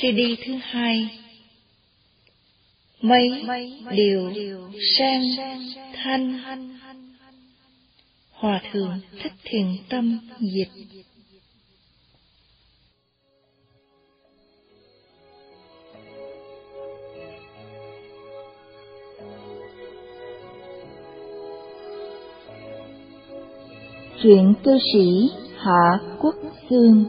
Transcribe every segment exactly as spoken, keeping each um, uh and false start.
xê đê thứ hai. Mấy điều sang thanh. Hòa thượng Thích Thiện Tâm dịch. Truyện cư sĩ Hạ Quốc Xương.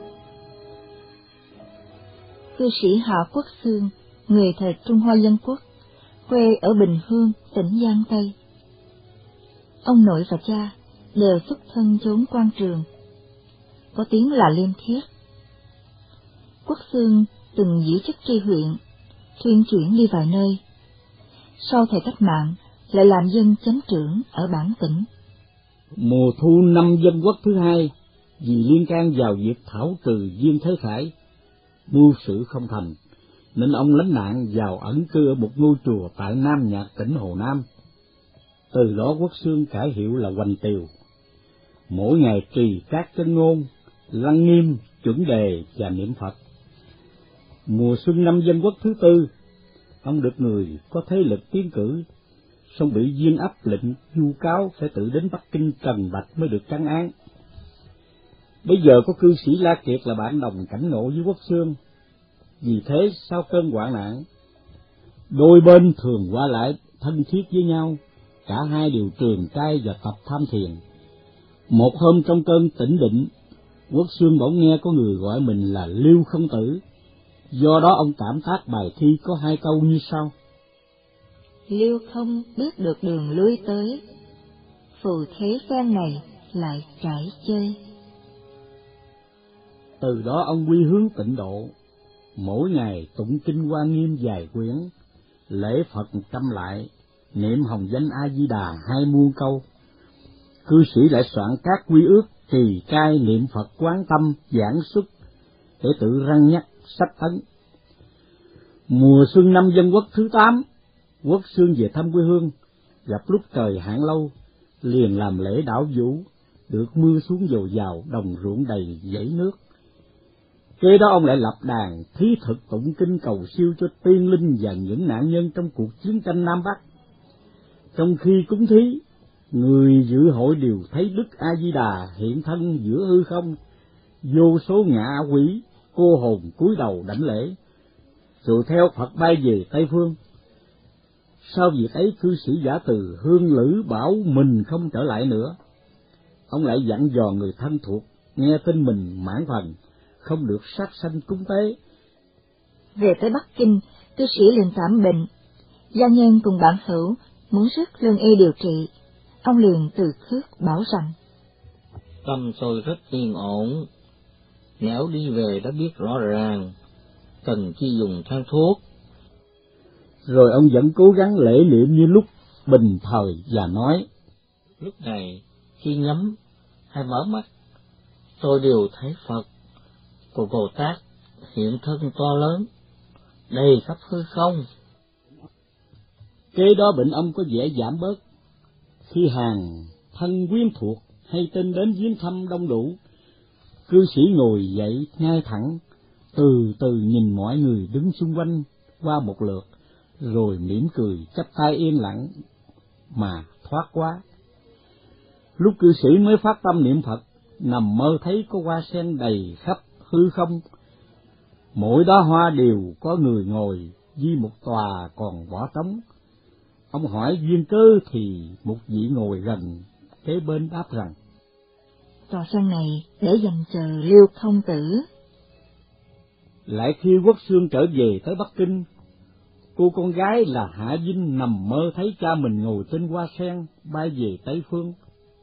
Cư sĩ Hạ Quốc Xương, người thời Trung Hoa Dân Quốc, quê ở Bình Hương, tỉnh Giang Tây. Ông nội và cha đều xuất thân chốn quan trường, có tiếng là liêm khiết. Quốc Xương từng giữ chức tri huyện, thuyên chuyển đi vài nơi. Sau thời cách mạng, lại làm dân chánh trưởng ở bản tỉnh. Mùa thu năm Dân Quốc thứ hai, vì liên can vào việc thảo trừ Viên Thế Khải, mưu sự không thành, nên ông lánh nạn vào ẩn cư ở một ngôi chùa tại Nam Nhạc, tỉnh Hồ Nam. Từ đó Quốc Xương cải hiệu là Hoành Tiều. Mỗi ngày trì các chân ngôn, lăng nghiêm, chuẩn đề và niệm Phật. Mùa xuân năm Dân Quốc thứ tư, ông được người có thế lực tiến cử, song bị Viên áp lệnh vu cáo phải tự đến Bắc Kinh trần bạch mới được trấn án. Bây giờ có cư sĩ La Kiệt là bạn đồng cảnh ngộ với Quốc Xương. Vì thế sau cơn hoạn nạn, đôi bên thường qua lại thân thiết với nhau, cả hai đều trường trai và tập tham thiền. Một hôm trong cơn tĩnh định, Quốc Xương bỗng nghe có người gọi mình là Lưu Không Tử. Do đó ông cảm tác bài thi có hai câu như sau: Lưu không biết được đường lui tới, phù thế gian này lại trải chơi. Từ đó ông quy hướng tịnh độ, mỗi ngày tụng kinh Hoa Nghiêm vài quyển, lễ Phật một trăm lại, niệm hồng danh A Di Đà hai muôn câu. Cư sĩ lại soạn các quy ước trì trai niệm Phật quán tâm giảng xuất để tự răn nhắc sách tấn. Mùa xuân năm Dân Quốc thứ tám, Quốc Xương về thăm quê hương, gặp lúc trời hạn lâu, liền làm lễ đảo vũ, được mưa xuống dồi dào, đồng ruộng đầy dãy nước. Kế đó ông lại lập đàn thí thực tụng kinh cầu siêu cho tiên linh và những nạn nhân trong cuộc chiến tranh Nam Bắc. Trong khi cúng thí, người dự hội đều thấy Đức A Di Đà hiện thân giữa hư không, vô số ngạ quỷ cô hồn cúi đầu đảnh lễ, rồi theo Phật bay về Tây phương. Sau việc ấy, cư sĩ giả từ Hương Lữ bảo mình không trở lại nữa. Ông lại dặn dò người thân thuộc nghe tin mình mãn phần, không được sát sanh cúng tế. Về tới Bắc Kinh, cư sĩ liền cảm bệnh. Gia nhân cùng bạn hữu muốn rước lương y điều trị. Ông liền từ khước bảo rằng: Tâm tôi rất yên ổn, nẻo đi về đã biết rõ ràng, cần chi dùng thang thuốc. Rồi ông vẫn cố gắng lễ niệm như lúc bình thời và nói: Lúc này khi nhắm hay mở mắt, tôi đều thấy Phật của Bồ Tát hiện thân to lớn, đầy khắp hư không. Kế đó bệnh ông có vẻ giảm bớt. Khi hàng thân quyến thuộc hay tin đến viếng thăm đông đủ, cư sĩ ngồi dậy ngay thẳng, từ từ nhìn mọi người đứng xung quanh qua một lượt, rồi mỉm cười chắp tay yên lặng mà thoát quá. Lúc cư sĩ mới phát tâm niệm Phật, nằm mơ thấy có hoa sen đầy khắp hư không, mỗi đóa hoa đều có người ngồi, như một tòa còn bỏ trống. Ông hỏi duyên cớ thì một vị ngồi gần kế bên đáp rằng: Tòa sen này để dành chờ Lưu Không Tử. Lại khi Quốc Xương trở về tới Bắc Kinh, cô con gái là Hạ Vinh nằm mơ thấy cha mình ngồi trên hoa sen bay về Tây phương.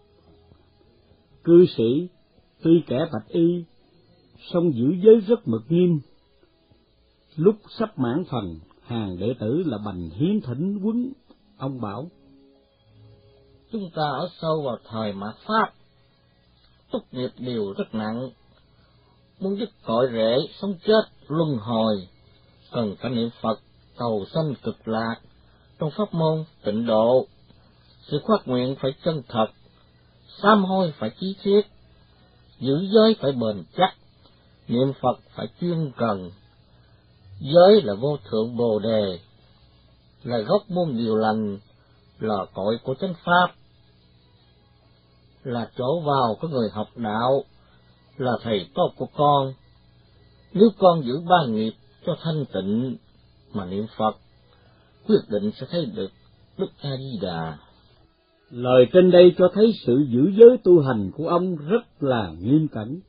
Cư sĩ tuy kẻ bạch y, song giữ giới rất mực nghiêm. Lúc sắp mãn phần, hàng đệ tử là Bành Hiến thỉnh quấn. Ông bảo: Chúng ta ở sâu vào thời mạt Pháp, tốt nghiệp đều rất nặng, muốn dứt cội rễ sống chết luân hồi, cần phải niệm Phật cầu sanh cực lạc trong pháp môn tịnh độ. Sự khoát nguyện phải chân thật, sám hối phải chí thiết, giữ giới phải bền chắc, niệm Phật phải chuyên cần, Giới là vô thượng bồ đề, là gốc muôn điều lành, là cội của chánh pháp, là chỗ vào của người học đạo, là thầy tốt của con. Nếu con giữ ba nghiệp cho thanh tịnh mà niệm Phật, quyết định sẽ thấy được Đức A Di Đà. Lời trên đây cho thấy sự giữ giới tu hành của ông rất là nghiêm cẩn.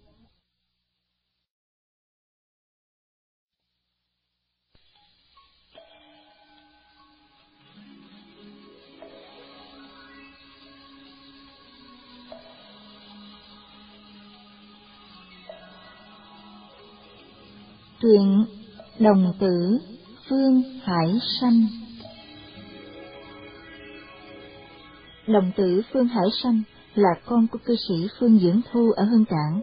Truyện Đồng Tử Phương Hải Sanh. Đồng tử Phương Hải Sanh là con của cư sĩ Phương Dưỡng Thu ở Hương Cảng.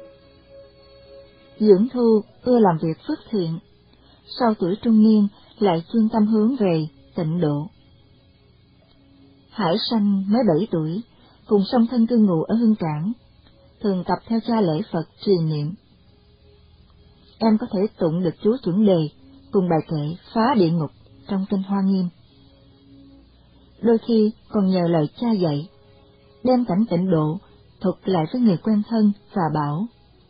Dưỡng Thu ưa làm việc phước thiện, sau tuổi trung niên lại chuyên tâm hướng về tịnh độ. Hải Sanh mới bảy tuổi, cùng song thân cư ngụ ở Hương Cảng, thường tập theo cha lễ Phật truyền niệm. Em có thể tụng được chú chuẩn đề cùng bài kệ phá địa ngục trong kinh Hoa Nghiêm. Đôi khi còn nhờ lời cha dạy, đem cảnh tịnh độ thuật lại với người quen thân và bảo: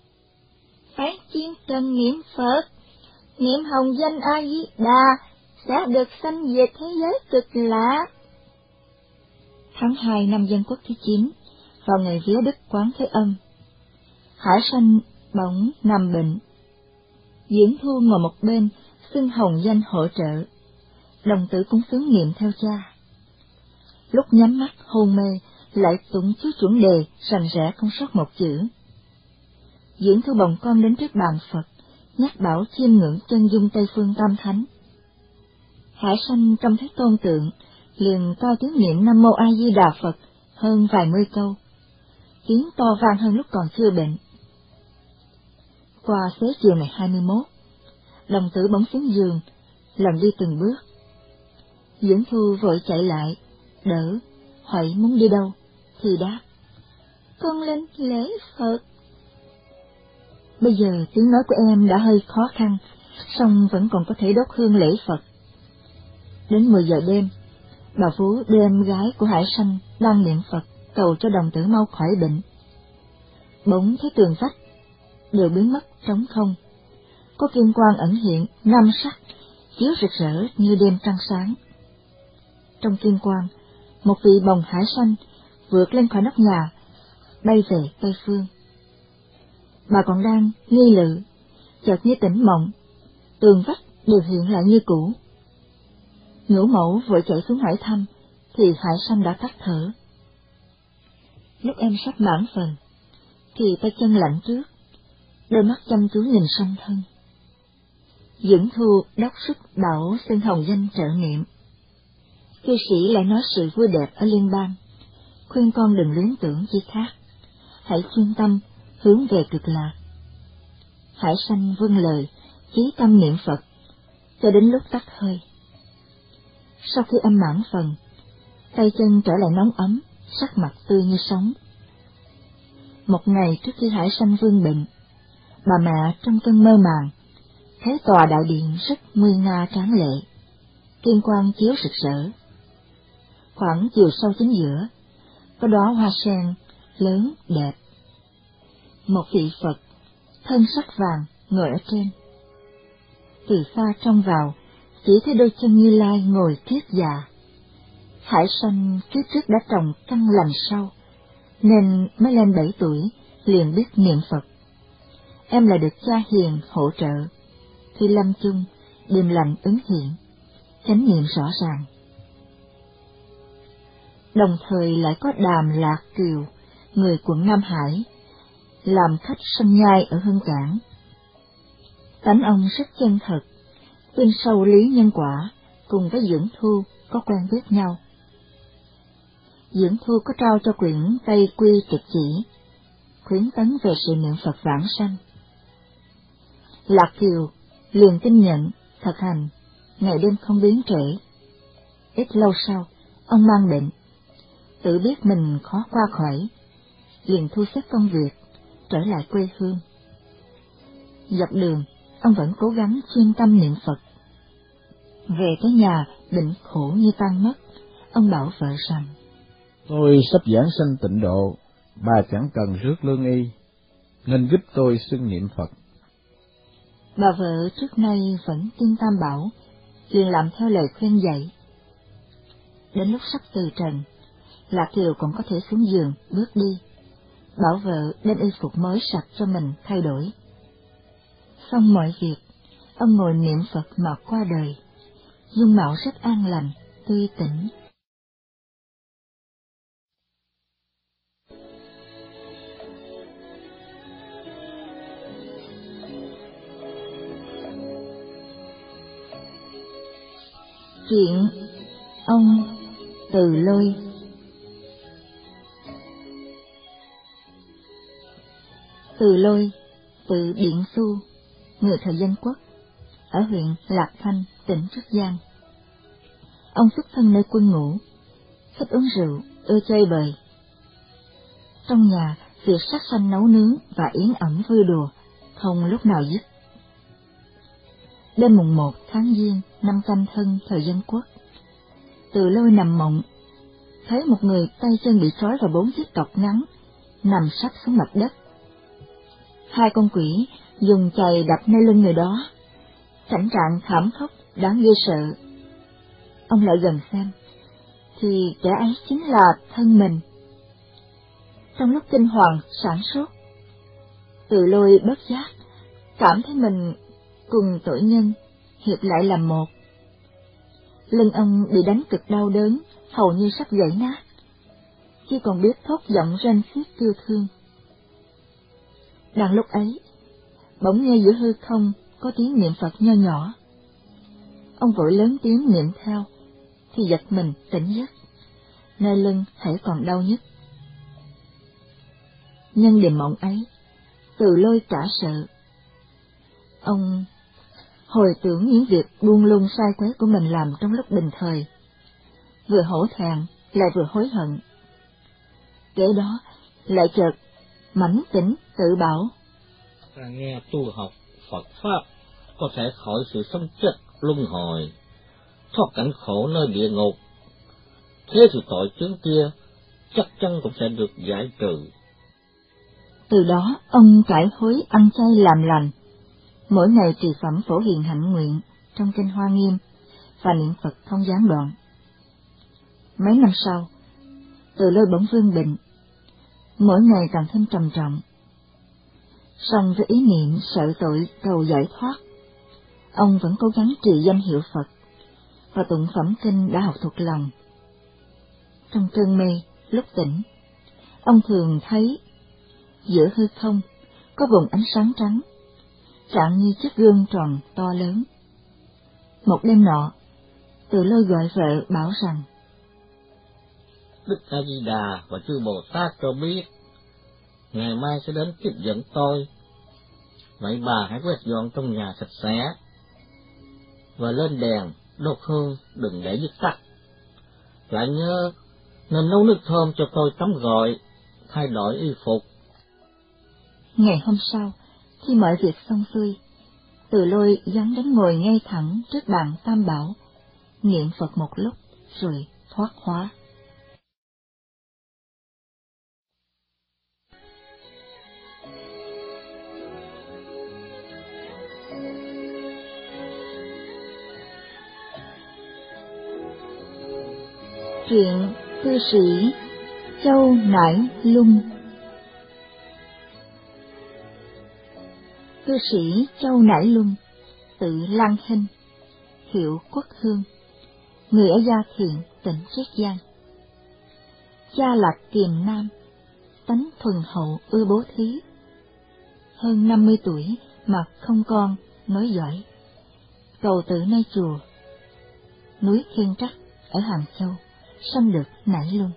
phải chuyên cần niệm Phật, niệm hồng danh A Di Đà sẽ được sanh về thế giới cực lạc. Tháng hai năm Dân Quốc thứ chín, vào ngày vía Đức Quán Thế Âm, Hải Sanh bỗng nằm bệnh. Dưỡng Thu ngồi một bên, xưng hồng danh hỗ trợ, đồng tử cũng xướng niệm theo cha. Lúc nhắm mắt hôn mê, lại tụng chú chuẩn đề rành rẽ không sót một chữ. Dưỡng Thu bồng con đến trước bàn Phật, nhắc bảo chiêm ngưỡng chân dung Tây Phương Tam Thánh. Hải Sanh trông thấy tôn tượng, liền cao tiếng niệm Nam Mô A Di Đà Phật hơn vài mươi câu, tiếng to vang hơn lúc còn chưa bệnh. Qua xế chiều ngày hai mươi mốt, đồng tử bỗng xuống giường, lần đi từng bước. Dưỡng Thu vội chạy lại, đỡ, hỏi muốn đi đâu, thì đáp: con lên lễ Phật. Bây giờ tiếng nói của em đã hơi khó khăn, song vẫn còn có thể đốt hương lễ Phật. Đến mười giờ đêm, bà Phú đưa em gái của Hải Sanh đang niệm Phật cầu cho đồng tử mau khỏi bệnh. Bỗng thấy tường vách đều biến mất trống không, có kim quang ẩn hiện năm sắc chiếu rực rỡ như đêm trăng sáng. Trong kim quang, một vị bồng Hải Sanh vượt lên khỏi nóc nhà, bay về Tây Phương. Bà còn đang nghi lự, chợt như tỉnh mộng, tường vách đều hiện lại như cũ. Ngũ mẫu vội chạy xuống hỏi thăm, thì Hải Sanh đã tắt thở. Lúc em sắp mãn phần, thì tay chân lạnh trước, đôi mắt chăm chú nhìn song thân. Dưỡng Thu đốc sức bảo xưng hồng danh trợ niệm. Cư sĩ lại nói sự vui đẹp ở liên bang, khuyên con đừng luyến tưởng chi khác, hãy chuyên tâm hướng về cực lạc. Hải Sanh vâng lời, chí tâm niệm Phật, cho đến lúc tắt hơi. Sau khi âm mãn phần, tay chân trở lại nóng ấm, sắc mặt tươi như sống. Một ngày trước khi Hải Sanh vương bệnh, bà mẹ trong cơn mơ màng thấy tòa đại điện rất nguy nga tráng lệ, kim quang chiếu rực rỡ. Khoảng chiều sâu chính giữa, có đóa hoa sen lớn đẹp. Một vị Phật thân sắc vàng ngồi ở trên. Từ xa trông vào, chỉ thấy đôi chân Như Lai ngồi kiết già. Hải Sanh kiếp trước đã trồng căn lành sâu, nên mới lên bảy tuổi liền biết niệm Phật. Em là được cha hiền hỗ trợ, khi lâm chung điềm lành ứng hiện, chánh niệm rõ ràng. Đồng thời lại có Đàm Lạc Kiều, người quận Nam Hải, làm khách sanh nhai ở Hương Cảng. Tánh ông rất chân thật, tin sâu lý nhân quả, cùng với Dưỡng Thu có quen biết nhau. Dưỡng Thu có trao cho quyển Tây Quy Trực Chỉ, khuyến tấn về sự niệm Phật vãng sanh. Lạc Kiều liền tin nhận, thực hành, ngày đêm không biến trễ. Ít lâu sau, ông mang bệnh, tự biết mình khó qua khỏi, liền thu xếp công việc, trở lại quê hương. Dọc đường, ông vẫn cố gắng chuyên tâm niệm Phật, Về tới nhà, bệnh khổ như tan mất, ông bảo vợ rằng: Tôi sắp giảng sanh tịnh độ, bà chẳng cần rước lương y, nên giúp tôi xưng niệm Phật. Bà vợ trước nay vẫn tin Tam Bảo, liền làm theo lời khuyên dạy. Đến lúc sắp từ trần, Lạc Kiều còn có thể xuống giường bước đi, bảo vợ đem y phục mới sạch cho mình thay đổi. Xong mọi việc, ông ngồi niệm Phật mà qua đời, dung mạo rất an lành, tươi tỉnh. Chuyện ông Từ Lôi. Từ Lôi, tự Biện Xu, người thời Dân Quốc, ở huyện Lạc Thanh, tỉnh Trúc Giang. Ông xuất thân nơi quân ngũ, thích uống rượu, ưa chơi bời. Trong nhà, việc sát sanh nấu nướng và yến ẩm vui đùa không lúc nào dứt. Đêm mùng một tháng Giêng năm Canh Thân thời Dân Quốc, Từ Lôi nằm mộng, thấy một người tay chân bị trói vào bốn chiếc cọc ngắn, nằm sắp xuống mặt đất. Hai con quỷ dùng chày đập nơi lưng người đó, cảnh trạng thảm khốc đáng ghê sợ. Ông lại gần xem, thì kẻ ấy chính là thân mình. Trong lúc kinh hoàng sản sốt, Từ Lôi bất giác cảm thấy mình cùng tội nhân hiệp lại làm một. Lưng ông bị đánh cực đau đớn, hầu như sắp gãy nát, chỉ còn biết thốt giọng rên xiết kêu thương. Đang lúc ấy, bỗng nghe giữa hư không có tiếng niệm Phật nho nhỏ. Ông vội lớn tiếng niệm theo, thì giật mình tỉnh giấc, nơi lưng hãy còn đau nhức. Nhân đêm mộng ấy, Từ Lôi cả sợ. Ông hồi tưởng những việc buông lung sai quấy của mình làm trong lúc bình thời, vừa hổ thẹn lại vừa hối hận. Kế đó lại chợt mảnh tỉnh tự bảo: Ta nghe tu học Phật pháp có thể khỏi sự sống chết luân hồi, thoát cảnh khổ nơi địa ngục, thế thì tội chướng kia chắc chắn cũng sẽ được giải trừ. Từ đó ông cải hối ăn chay làm lành, mỗi ngày trì phẩm Phổ Hiền Hạnh Nguyện trong kinh Hoa Nghiêm và niệm Phật không gián đoạn. Mấy năm sau, Từ Lôi bỗng vương bệnh, mỗi ngày càng thêm trầm trọng. Song với ý niệm sợ tội cầu giải thoát, ông vẫn cố gắng trì danh hiệu Phật và tụng phẩm kinh đã học thuộc lòng. Trong cơn mê, lúc tỉnh, ông thường thấy giữa hư không có vùng ánh sáng trắng, trạng như chiếc gương tròn to lớn. Một đêm nọ, Từ Lôi gọi vợ bảo rằng: Đức A Di Đà và chư Bồ Tát cho biết ngày mai sẽ đến tiếp dẫn tôi, vậy bà hãy quét dọn trong nhà sạch sẽ và lên đèn đốt hương đừng để dứt tắt. Lại nhớ nên nấu nước thơm cho tôi tắm gội, thay đổi y phục. Ngày hôm sau, khi mọi việc xong xuôi, Từ Lôi dáng đến ngồi ngay thẳng trước bàn Tam Bảo, niệm Phật một lúc rồi thoát hóa. Truyện cư sĩ Châu Nải Lung. Cư sĩ Châu Nải Lung, tự Lan Hinh, hiệu Quốc Hương, người ở Gia Thiện, tỉnh Chiết Giang. Cha là Kiềm Nam, tánh thuần hậu ưa bố thí. Hơn năm mươi tuổi mà không con, nói giỏi. Cầu tự nơi chùa núi Thiên Trắc ở Hàng Châu, sanh được Nải Luân.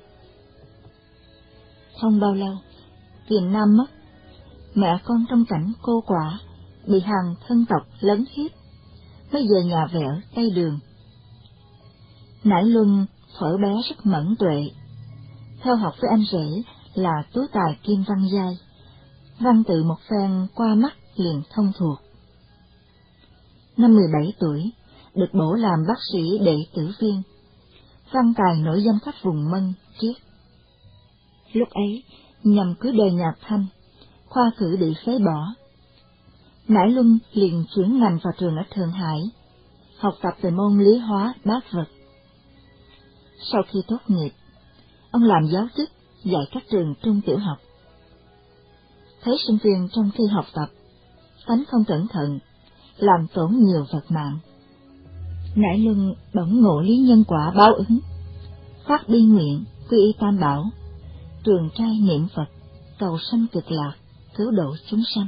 Không bao lâu, Kiềm Nam mất, mẹ con trong cảnh cô quả, bị hàng thân tộc lấn hiếp, mới về nhà về ở Tây Đường. Nải Luân thuở bé rất mẫn tuệ, theo học với anh rể là tú tài Kim Văn Giai, văn tự một phen qua mắt liền thông thuộc. Năm mười bảy tuổi, được bổ làm bác sĩ đệ tử viên, văn tài nổi danh khắp vùng Mân, Triết. Lúc ấy, nhằm cứu đời nhà Thanh, khoa cử bị phế bỏ. Nải Luân liền chuyển ngành vào trường ở Thượng Hải, học tập về môn lý hóa bát vật. Sau khi tốt nghiệp, ông làm giáo chức dạy các trường trung tiểu học. Thấy sinh viên trong khi học tập, tánh không cẩn thận, làm tổn nhiều vật mạng. Nải Luân bỗng ngộ lý nhân quả báo ứng, phát bi nguyện quy y Tam Bảo, trường trai niệm Phật, cầu sanh cực lạc, cứu độ chúng sanh.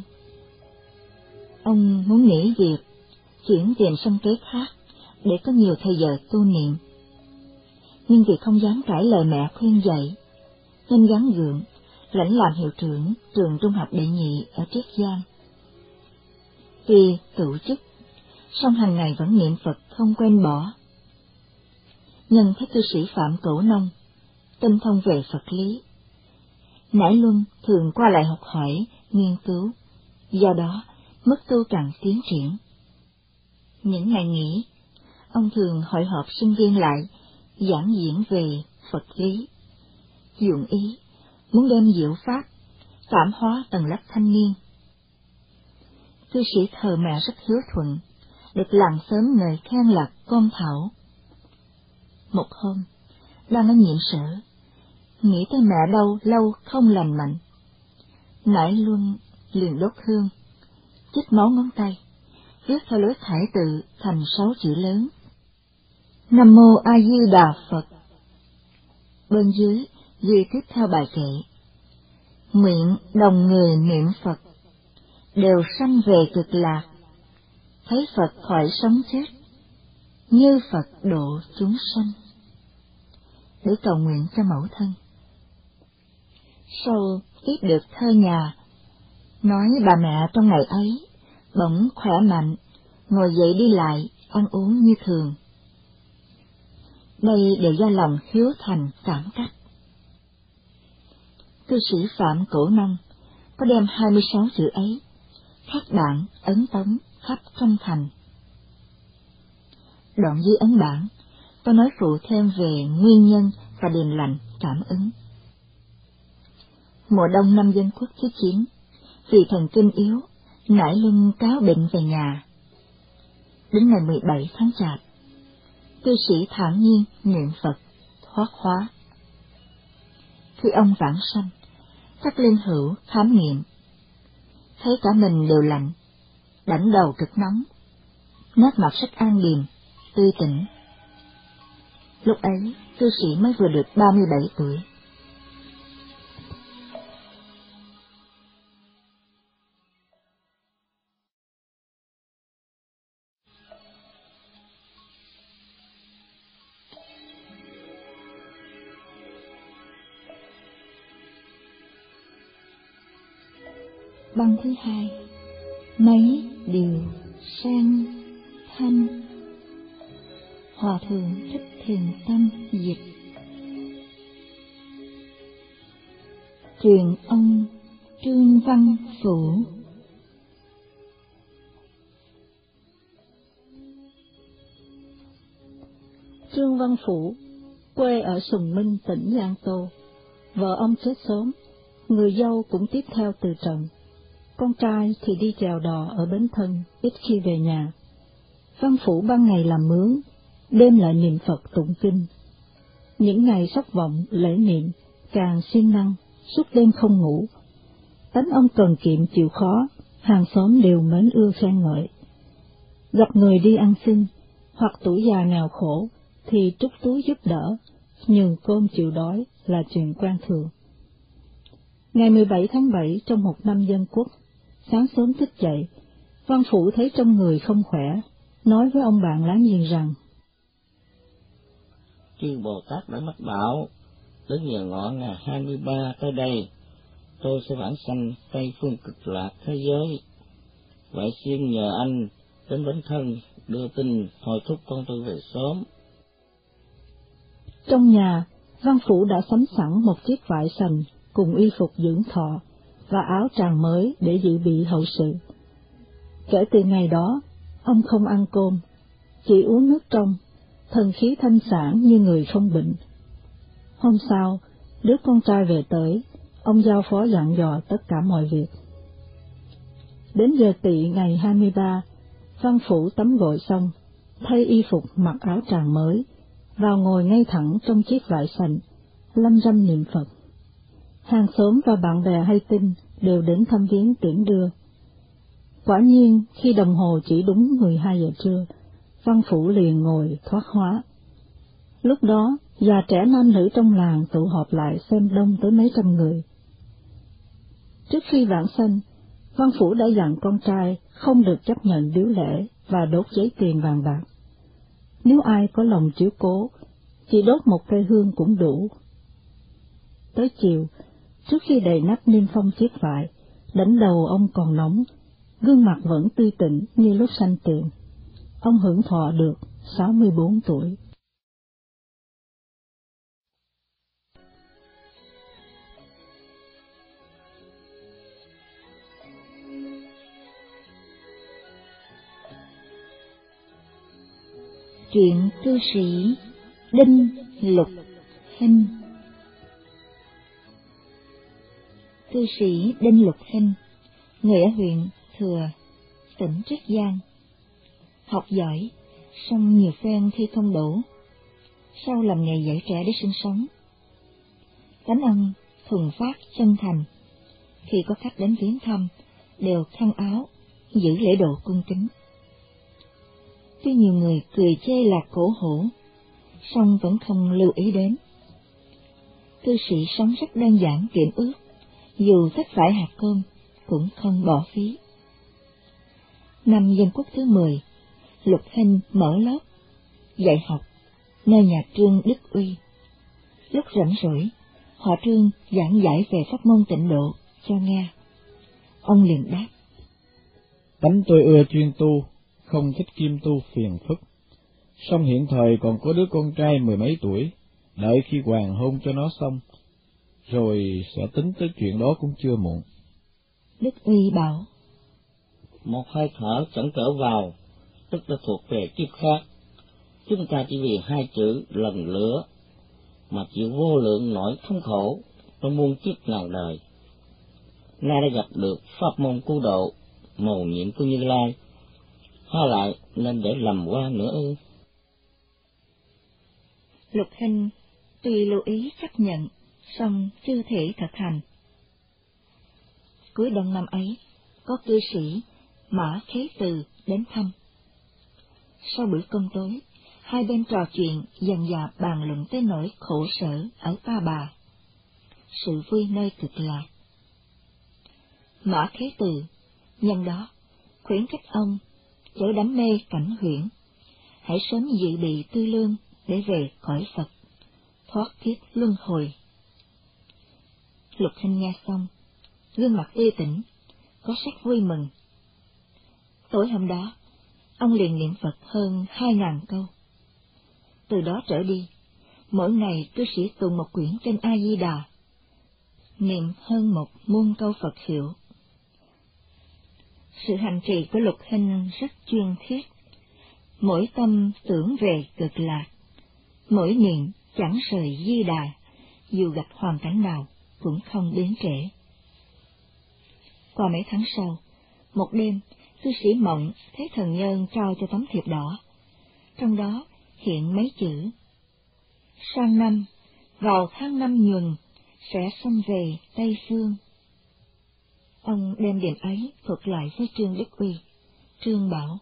Ông muốn nghỉ việc, chuyển tìm sinh kế khác để có nhiều thời giờ tu niệm. Nhưng vì không dám cãi lời mẹ khuyên dạy, nên gắng gượng lãnh làm hiệu trưởng trường trung học đệ nhị ở Triết Giang. Tuy tựu chức, song hàng ngày vẫn niệm Phật không quên bỏ. Nhân thấy cư sĩ Phạm Cẩu Nông tinh thông về Phật lý, Nải Luân thường qua lại học hỏi, nghiên cứu, do đó mức tu càng tiến triển. Những ngày nghỉ, ông thường hội họp sinh viên lại, giảng diễn về Phật lý, dụng ý muốn đem diệu pháp cảm hóa tầng lớp thanh niên. Cư sĩ thờ mẹ rất hiếu thuận, được làng xóm người khen là con thảo. Một hôm, đang ở nhiệm sở, nghĩ tới mẹ đâu lâu không lành mạnh, Nải Luân liền đốt hương, chích máu ngón tay, viết theo lối thải tự thành sáu chữ lớn: Nam Mô A Di Đà Phật. Bên dưới ghi tiếp theo bài kệ: Nguyện đồng người niệm Phật, đều sanh về cực lạc, thấy Phật khỏi sống chết, như Phật độ chúng sanh. Để cầu nguyện cho mẫu thân. Sau tiếp được thơ nhà, nói bà mẹ trong ngày ấy bỗng khỏe mạnh, ngồi dậy đi lại, ăn uống như thường. Đây đều do lòng hiếu thành cảm kích. Cư sĩ Phạm Cẩu Nông có đem hai mươi sáu chữ ấy khắc bản ấn tống khắp trong thành. Đoạn dưới ấn bản tôi nói phụ thêm về nguyên nhân và điềm lành cảm ứng. Mùa đông năm Dân Quốc thứ chín, vì thần kinh yếu, Nải Luân cáo bệnh về nhà. Đến ngày mười bảy tháng Chạp, cư sĩ thản nhiên niệm Phật thoát hóa. Khi ông vãng sanh, các linh hữu khám nghiệm, thấy cả mình đều lạnh, đảnh đầu cực nóng, nét mặt rất an điềm, tươi tỉnh. Lúc ấy, cư sĩ mới vừa được ba mươi bảy tuổi. Băng thứ hai, mấy điều sang thanh. Hòa thượng Thích Thiền Tâm dịch. Truyền ông Trương Văn Phủ. Trương Văn Phủ, quê ở Sùng Minh, tỉnh Giang Tô. Vợ ông chết sớm, người dâu cũng tiếp theo từ trần. Con trai thì đi chèo đò ở Bến Thân, ít khi về nhà. Văn Phủ ban ngày làm mướn, đêm lại niệm Phật tụng kinh. Những ngày sắp vọng lễ niệm, càng siêng năng, suốt đêm không ngủ. Tánh ông cần kiệm chịu khó, hàng xóm đều mến ưa khen ngợi. Gặp người đi ăn xin, hoặc tuổi già nghèo khổ, thì trút túi giúp đỡ, nhường cơm chịu đói là chuyện quan thường. Ngày mười bảy tháng bảy trong một năm Dân Quốc, sáng sớm thức dậy, Văn Phủ thấy trong người không khỏe, nói với ông bạn láng giềng rằng: Chư Bồ Tát đã mách bảo, đến giờ ngọ ngày hai mươi ba tới đây, tôi sẽ vãng sanh Tây phương cực lạc thế giới. Vậy xin nhờ anh đến Bến Thân đưa tin thôi thúc con tôi về sớm. Trong nhà, Văn Phủ đã sắm sẵn một chiếc vải sành cùng y phục dưỡng thọ và áo tràng mới để dự bị hậu sự. Kể từ ngày đó, ông không ăn cơm, chỉ uống nước trong, thần khí thanh sảng như người không bệnh. Hôm sau, đứa con trai về tới, ông giao phó dặn dò tất cả mọi việc. Đến giờ tỵ ngày hai mươi ba, Văn Phủ tắm gội xong, thay y phục mặc áo tràng mới, vào ngồi ngay thẳng trong chiếc vải sành, lâm râm niệm Phật. Hàng xóm và bạn bè hay tin đều đến thăm viếng tiễn đưa. Quả nhiên, khi đồng hồ chỉ đúng mười hai giờ trưa, Văn Phủ liền ngồi thoát hóa. Lúc đó, già trẻ nam nữ trong làng tụ họp lại xem đông tới mấy trăm người. Trước khi vãng sanh, Văn Phủ đã dặn con trai không được chấp nhận điếu lễ và đốt giấy tiền vàng bạc. Nếu ai có lòng chiếu cố, chỉ đốt một cây hương cũng đủ. Tới chiều, trước khi đầy nắp niêm phong chiếc vải, đỉnh đầu ông còn nóng, gương mặt vẫn tươi tỉnh như lúc sanh tiền. Ông hưởng thọ được sáu mươi bốn tuổi. Truyện cư sĩ Đinh Lục Hinh. Cư sĩ Đinh Lục Hinh, người ở huyện Thừa, tỉnh Trích Giang. Học giỏi, song nhiều phen thi không đủ, sau làm nghề dạy trẻ để sinh sống. Tánh ông thuần phát chân thành, khi có khách đến viếng thăm, đều khăn áo, giữ lễ độ cung kính. Tuy nhiều người cười chê là cổ hủ, song vẫn không lưu ý đến. Cư sĩ sống rất đơn giản kiệm ước, dù thất vải hạt cơm cũng không bỏ phí. Năm Dân Quốc thứ mười, Lục Hinh mở lớp dạy học nơi nhà Trương Đức Uy. Lúc rảnh rỗi, họ Trương giảng giải về pháp môn tịnh độ cho nghe. Ông liền đáp: Tánh tôi ưa chuyên tu, không thích kim tu phiền phức. Song hiện thời còn có đứa con trai mười mấy tuổi, đợi khi hoàng hôn cho nó xong, rồi sẽ tính tới chuyện đó cũng chưa muộn. Đức Uy bảo: Một hơi thở chẳng trở vào, tức là thuộc về kiếp khác. Chúng ta chỉ vì hai chữ lần lửa mà chịu vô lượng nỗi thống khổ trong muôn kiếp ngàn đời. Nay đã gặp được pháp môn cứu độ, mầu nhiệm của Như Lai, hay lại nên để lầm qua nữa ư? Lục Hinh tuy lưu ý chấp nhận, song chưa thể thực hành. Cuối đông năm ấy, có cư sĩ Mã Khế Từ đến thăm. Sau bữa cơm tối, hai bên trò chuyện dần dà bàn luận tới nỗi khổ sở ở Ta Bà, sự vui nơi cực lạc. Mã Khế Từ nhân đó khuyến khích ông chớ đắm mê cảnh huyễn, hãy sớm dự bị tư lương để về cõi Phật, thoát kiếp luân hồi. Lục Hinh nghe xong, gương mặt tươi tỉnh, có sắc vui mừng. Tối hôm đó, ông liền niệm Phật hơn hai ngàn câu. Từ đó trở đi, mỗi ngày cư sĩ tụng một quyển trên A Di Đà, niệm hơn một muôn câu Phật hiệu. Sự hành trì của Lục Hinh rất chuyên thiết, mỗi tâm tưởng về cực lạc, mỗi niệm chẳng rời Di Đà, dù gặp hoàn cảnh nào cũng không đến trễ. Qua mấy tháng sau, một đêm, cư sĩ mộng thấy thần nhân trao cho tấm thiệp đỏ, trong đó hiện mấy chữ: sang năm, vào tháng năm nhuần, sẽ sanh về Tây Phương. Ông đem điểm ấy thuật lại với Trương Đức Uy. Trương bảo: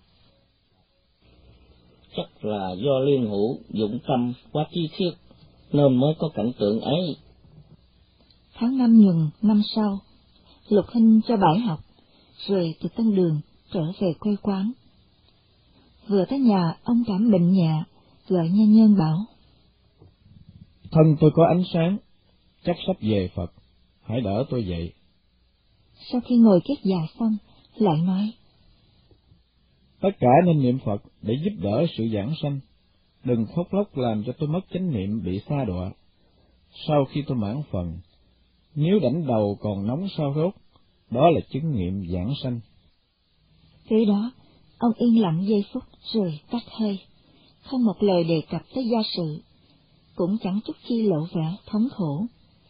Chắc là do Liên Hữu dụng tâm quá chi tiết nên mới có cảnh tượng ấy. Tháng năm nhuần năm sau, Lục Hinh cho bãi học, rồi từ Tân Đường trở về quê quán. Vừa tới nhà, ông cảm bệnh nhẹ, gọi nhân nhân bảo: Thân tôi có ánh sáng, chắc sắp về Phật, hãy đỡ tôi dậy. Sau khi ngồi kiết già xong, lại nói: Tất cả nên niệm Phật để giúp đỡ sự giảng sanh, đừng khóc lóc làm cho tôi mất chánh niệm bị sa đọa. Sau khi tôi mãn phần, nếu đảnh đầu còn nóng sao rốt, đó là chứng nghiệm giảng sanh. Kế đó, Ông yên lặng giây phút rồi tắt hơi, không một lời đề cập tới gia sự, cũng chẳng chút chi lộ vẻ thống khổ.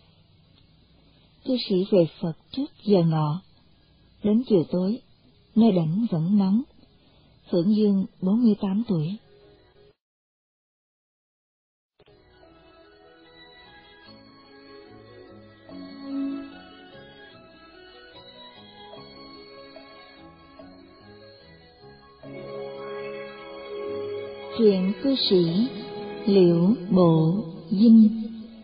Cư sĩ về Phật trước giờ ngọ. Đến chiều tối, nơi đảnh vẫn nóng. Phượng Dương, bốn mươi tám tuổi. Truyện cư sĩ Liễu Bộ Dinh.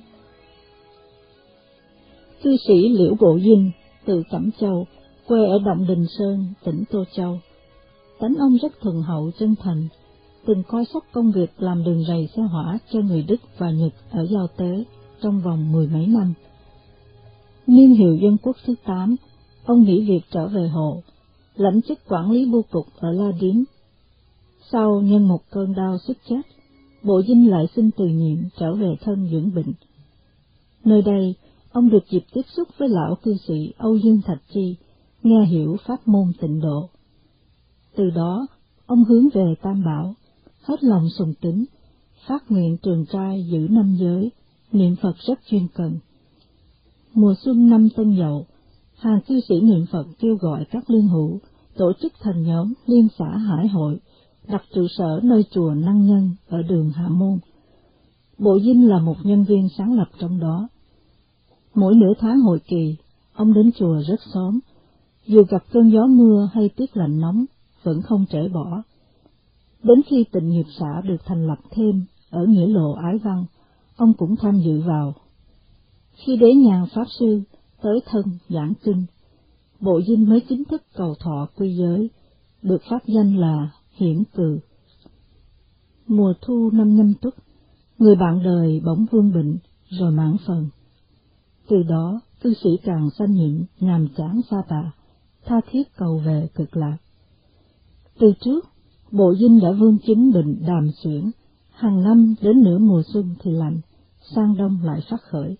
Cư sĩ Liễu Bộ Dinh, từ Cẩm Châu, quê ở Động Đình Sơn, tỉnh Tô Châu. Tánh ông rất thuần hậu chân thành, từng coi sóc công việc làm đường rầy xe hỏa cho người Đức và Nhật ở Giao Tế trong vòng mười mấy năm. Niên hiệu Dân Quốc thứ tám, ông nghỉ việc trở về Hộ, lãnh chức quản lý bưu cục ở La Điếm. Sau nhân một cơn đau suýt chết, Bộ Dinh lại xin từ nhiệm trở về thân dưỡng bệnh. Nơi đây, ông được dịp tiếp xúc với lão cư sĩ Âu Dương Thạch Chi, nghe hiểu pháp môn tịnh độ. Từ đó, ông hướng về Tam Bảo, hết lòng sùng kính, phát nguyện trường trai giữ năm giới, niệm Phật rất chuyên cần. Mùa xuân năm Tân Dậu, hàng cư sĩ niệm Phật kêu gọi các liên hữu tổ chức thành nhóm liên xã Hải Hội, đặt trụ sở nơi chùa Năng Nhân ở đường Hạ Môn. Bộ Dinh là một nhân viên sáng lập trong đó. Mỗi nửa tháng hội kỳ, ông đến chùa rất sớm, dù gặp cơn gió mưa hay tiết lạnh nóng, vẫn không trễ bỏ. Đến khi Tịnh Nghiệp xã được thành lập thêm ở nghĩa lộ Ái Văn, ông cũng tham dự vào. Khi Đế Nhàn Pháp Sư tới thân giảng kinh, Bộ Dinh mới chính thức cầu thọ quy giới, được pháp danh là Hiển Cừ. Mùa thu năm Nhâm Tuất, người bạn đời bỗng vương bệnh rồi mãn phần. Từ đó, cư sĩ càng sanh nhịn, nhàm chán xa tà, tha thiết cầu về cực lạc. Từ trước, Bộ Dinh đã vương chứng bệnh đàm xuyễn, hàng năm đến nửa mùa xuân thì lạnh, sang đông lại phát khởi.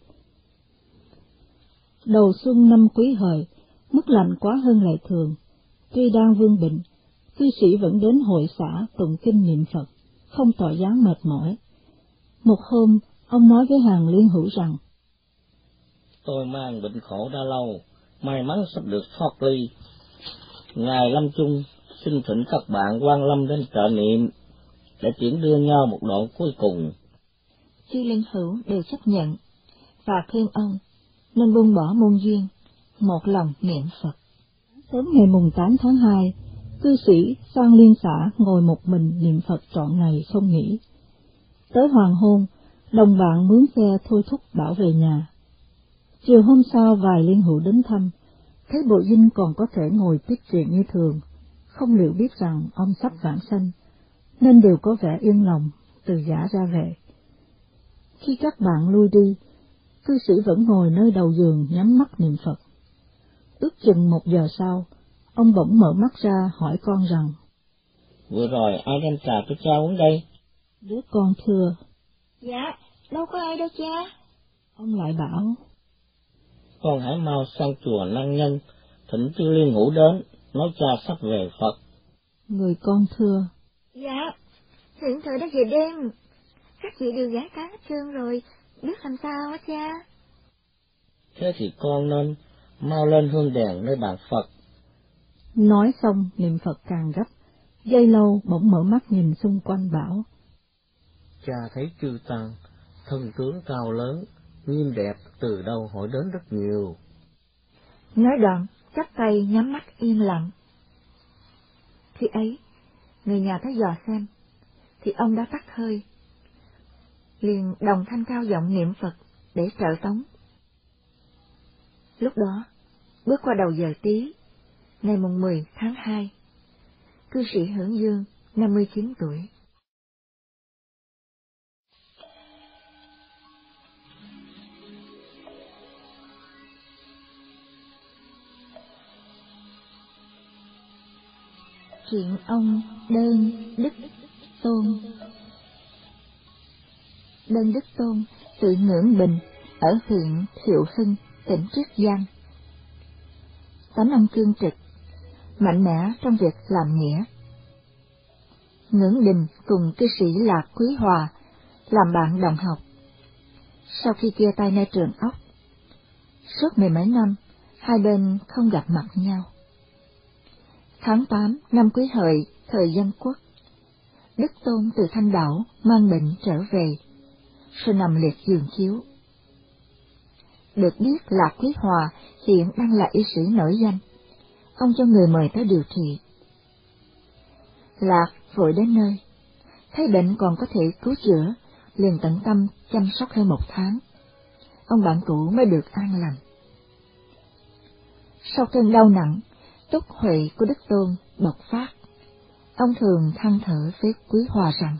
Đầu xuân năm Quý Hợi, mức lạnh quá hơn ngày thường, tuy đang vương bệnh, cư sĩ vẫn đến hội xã tụng kinh niệm Phật, không tỏ dáng mệt mỏi. Một hôm, ông nói với hàng liên hữu rằng: Tôi mang bệnh khổ đã lâu, may mắn sắp được thoát ly. Ngài lâm chung, xin thỉnh các bạn quan lâm đến trợ niệm, để chuyển đưa nhau một đoạn cuối cùng. Chư liên hữu đều chấp nhận, và khuyên ông nên buông bỏ môn duyên, một lòng niệm Phật. Sớm ngày mùng tám tháng hai, cư sĩ sang liên xã ngồi một mình niệm Phật trọn ngày không nghỉ. Tới hoàng hôn, đồng bạn mướn xe thôi thúc bảo về nhà. Chiều hôm sau vài liên hữu đến thăm, thấy Bộ Dinh còn có thể ngồi tiếp chuyện như thường, không liệu biết rằng ông sắp vãng sanh, nên đều có vẻ yên lòng, từ giả ra về. Khi các bạn lui đi, cư sĩ vẫn ngồi nơi đầu giường nhắm mắt niệm Phật. Ước chừng một giờ sau, ông bỗng mở mắt ra hỏi con rằng: Vừa rồi ai đem trà cho cha uống đây? Đứa con thưa: Dạ, đâu có ai đâu cha. Ông lại bảo: Con hãy mau sang chùa Năng Nhân, thỉnh chư liên hữu đến, nói cha sắp về Phật. Người con thưa: Dạ, hiện thời đã về đêm, các chị đều giải tán hết trơn rồi, biết làm sao hả cha? Thế thì con nên mau lên hương đèn nơi bàn Phật. Nói xong niệm Phật càng gấp, giây lâu bỗng mở mắt nhìn xung quanh bảo: Cha thấy chư tăng, thân tướng cao lớn, nghiêm đẹp, từ đâu hỏi đến rất nhiều. Nói đoạn, chắp tay nhắm mắt yên lặng. Khi ấy, người nhà tới dò xem, thì ông đã tắt hơi. Liền đồng thanh cao giọng niệm Phật để trợ tống. Lúc đó, bước qua đầu giờ tí, ngày mùng mười tháng hai, cư sĩ Hưởng Dương, năm mươi chín tuổi. Chuyện ông Đơn Đức Tôn. Đơn Đức Tôn tự Ngưỡng Bình ở huyện Thiệu Hưng, tỉnh Triết Giang. Tánh ông cương trực, mạnh mẽ trong việc làm nghĩa, Ngưỡng Đình cùng cư sĩ Lạc Quý Hòa làm bạn đồng học. Sau khi chia tay nơi trường ốc, suốt mười mấy năm, hai bên không gặp mặt nhau. Tháng tám năm Quý Hợi, thời Dân Quốc, Đức Tôn từ Thanh Đảo mang bệnh trở về, rồi nằm liệt giường chiếu. Được biết Lạc Quý Hòa hiện đang là y sĩ nổi danh, ông cho người mời tới điều trị. Lạc vội đến nơi, thấy bệnh còn có thể cứu chữa, liền tận tâm chăm sóc hơn một tháng, ông bạn cũ mới được an lành. Sau cơn đau nặng, túc huệ của Đức Tôn bộc phát, ông thường than thở với Quý Hòa rằng: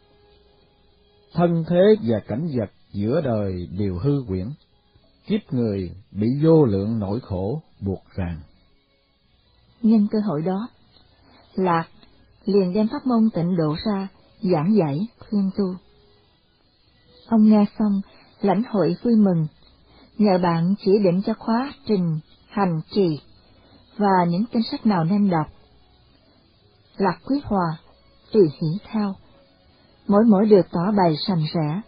thân thế và cảnh vật giữa đời đều hư quyển, kiếp người bị vô lượng nỗi khổ buộc ràng. Nhân cơ hội đó, Lạc liền đem pháp môn Tịnh Độ ra giảng giải khuyên tu. Ông nghe xong lãnh hội vui mừng, nhờ bạn chỉ định cho khóa trình, hành, trì và những kinh sách nào nên đọc. Lạc Quý Hòa tùy hỷ theo, mỗi mỗi được tỏ bày sành sẻ.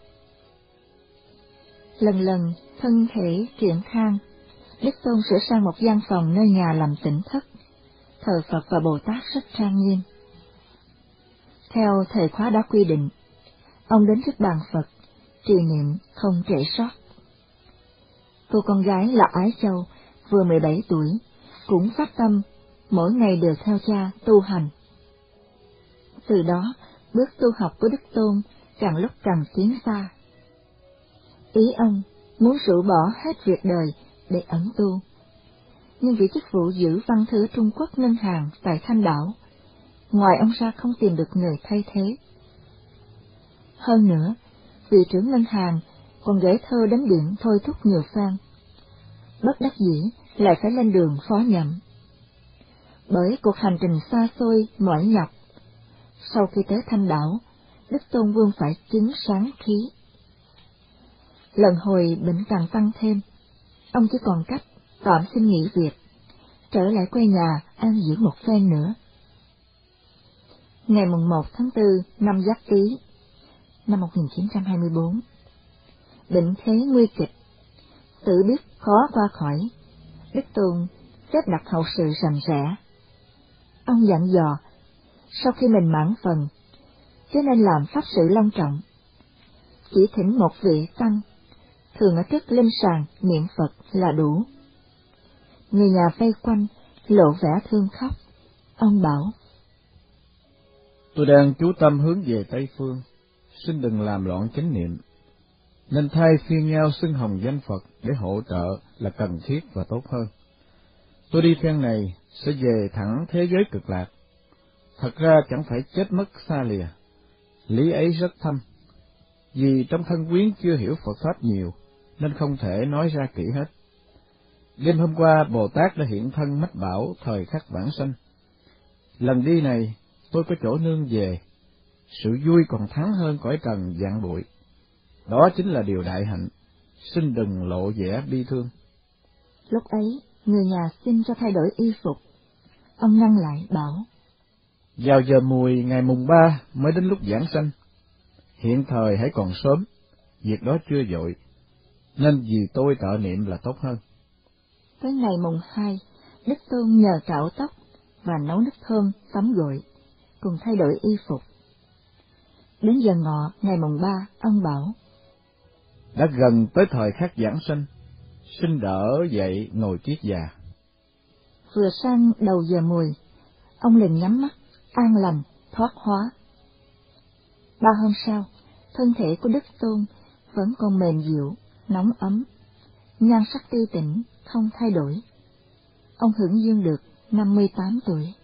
Lần lần thân thể kiện khang, Đức Tôn sửa sang một gian phòng nơi nhà làm tịnh thất, thờ Phật và Bồ Tát rất trang nghiêm. Theo thời khóa đã quy định, ông đến trước bàn Phật, trì niệm không trễ sót. Cô con gái là Ái Châu, vừa mười bảy tuổi, cũng phát tâm mỗi ngày đều theo cha tu hành. Từ đó, bước tu học của Đức Tôn càng lúc càng tiến xa. Ý ông muốn rũ bỏ hết việc đời để ẩn tu, nhưng vì chức vụ giữ văn thư Trung Quốc ngân hàng tại Thanh Đảo, ngoài ông ra không tìm được người thay thế. Hơn nữa, vị trưởng ngân hàng còn gửi thơ đến điện thôi thúc nhiều phen, bất đắc dĩ lại phải lên đường phó nhậm. Bởi cuộc hành trình xa xôi mỏi nhọc, sau khi tới Thanh Đảo, Đức Tôn Vương phải chứng sáng khí. Lần hồi bệnh càng tăng thêm, ông chỉ còn cách tạm xin nghỉ việc, trở lại quê nhà an dưỡng một phen nữa. Ngày mùng một tháng tư năm Giáp Tý, năm một nghìn chín trăm hai mươi bốn, bệnh thế nguy kịch, tự biết khó qua khỏi, Đức Tôn xếp đặt hậu sự rành rẽ. Ông dặn dò, sau khi mình mãn phần, chứ nên làm pháp sự long trọng, chỉ thỉnh một vị tăng, thường ở trước linh sàng niệm Phật là đủ. Người nhà vây quanh, lộ vẻ thương khóc. Ông bảo: tôi đang chú tâm hướng về Tây Phương, xin đừng làm loạn chánh niệm, nên thay phiên nhau xưng hồng danh Phật để hỗ trợ là cần thiết và tốt hơn. Tôi đi phen này sẽ về thẳng thế giới cực lạc, thật ra chẳng phải chết mất xa lìa, lý ấy rất thâm, vì trong thân quyến chưa hiểu Phật Pháp nhiều, nên không thể nói ra kỹ hết. Đêm hôm qua Bồ Tát đã hiện thân mách bảo thời khắc vãng sanh. Lần đi này tôi có chỗ nương về, sự vui còn thắng hơn cõi trần vạn bụi. Đó chính là điều đại hạnh, xin đừng lộ vẻ bi thương. Lúc ấy, người nhà xin cho thay đổi y phục. Ông ngăn lại bảo: vào giờ mùi ngày mùng ba mới đến lúc giảng sanh, hiện thời hãy còn sớm, việc đó chưa vội, nên vì tôi trợ niệm là tốt hơn. Tới ngày mùng hai, Đức Tôn nhờ cạo tóc và nấu nước thơm tắm gội, cùng thay đổi y phục. Đến giờ ngọ ngày mùng ba, ông bảo: đã gần tới thời khắc giảng sanh, xin đỡ dậy ngồi triết già. Vừa sang đầu giờ mùi, ông liền nhắm mắt, an lành, thoát hóa. Ba hôm sau, thân thể của Đức Tôn vẫn còn mềm dịu, nóng ấm, nhan sắc tươi tỉnh, không thay đổi. Ông hưởng dương được năm mươi tám tuổi.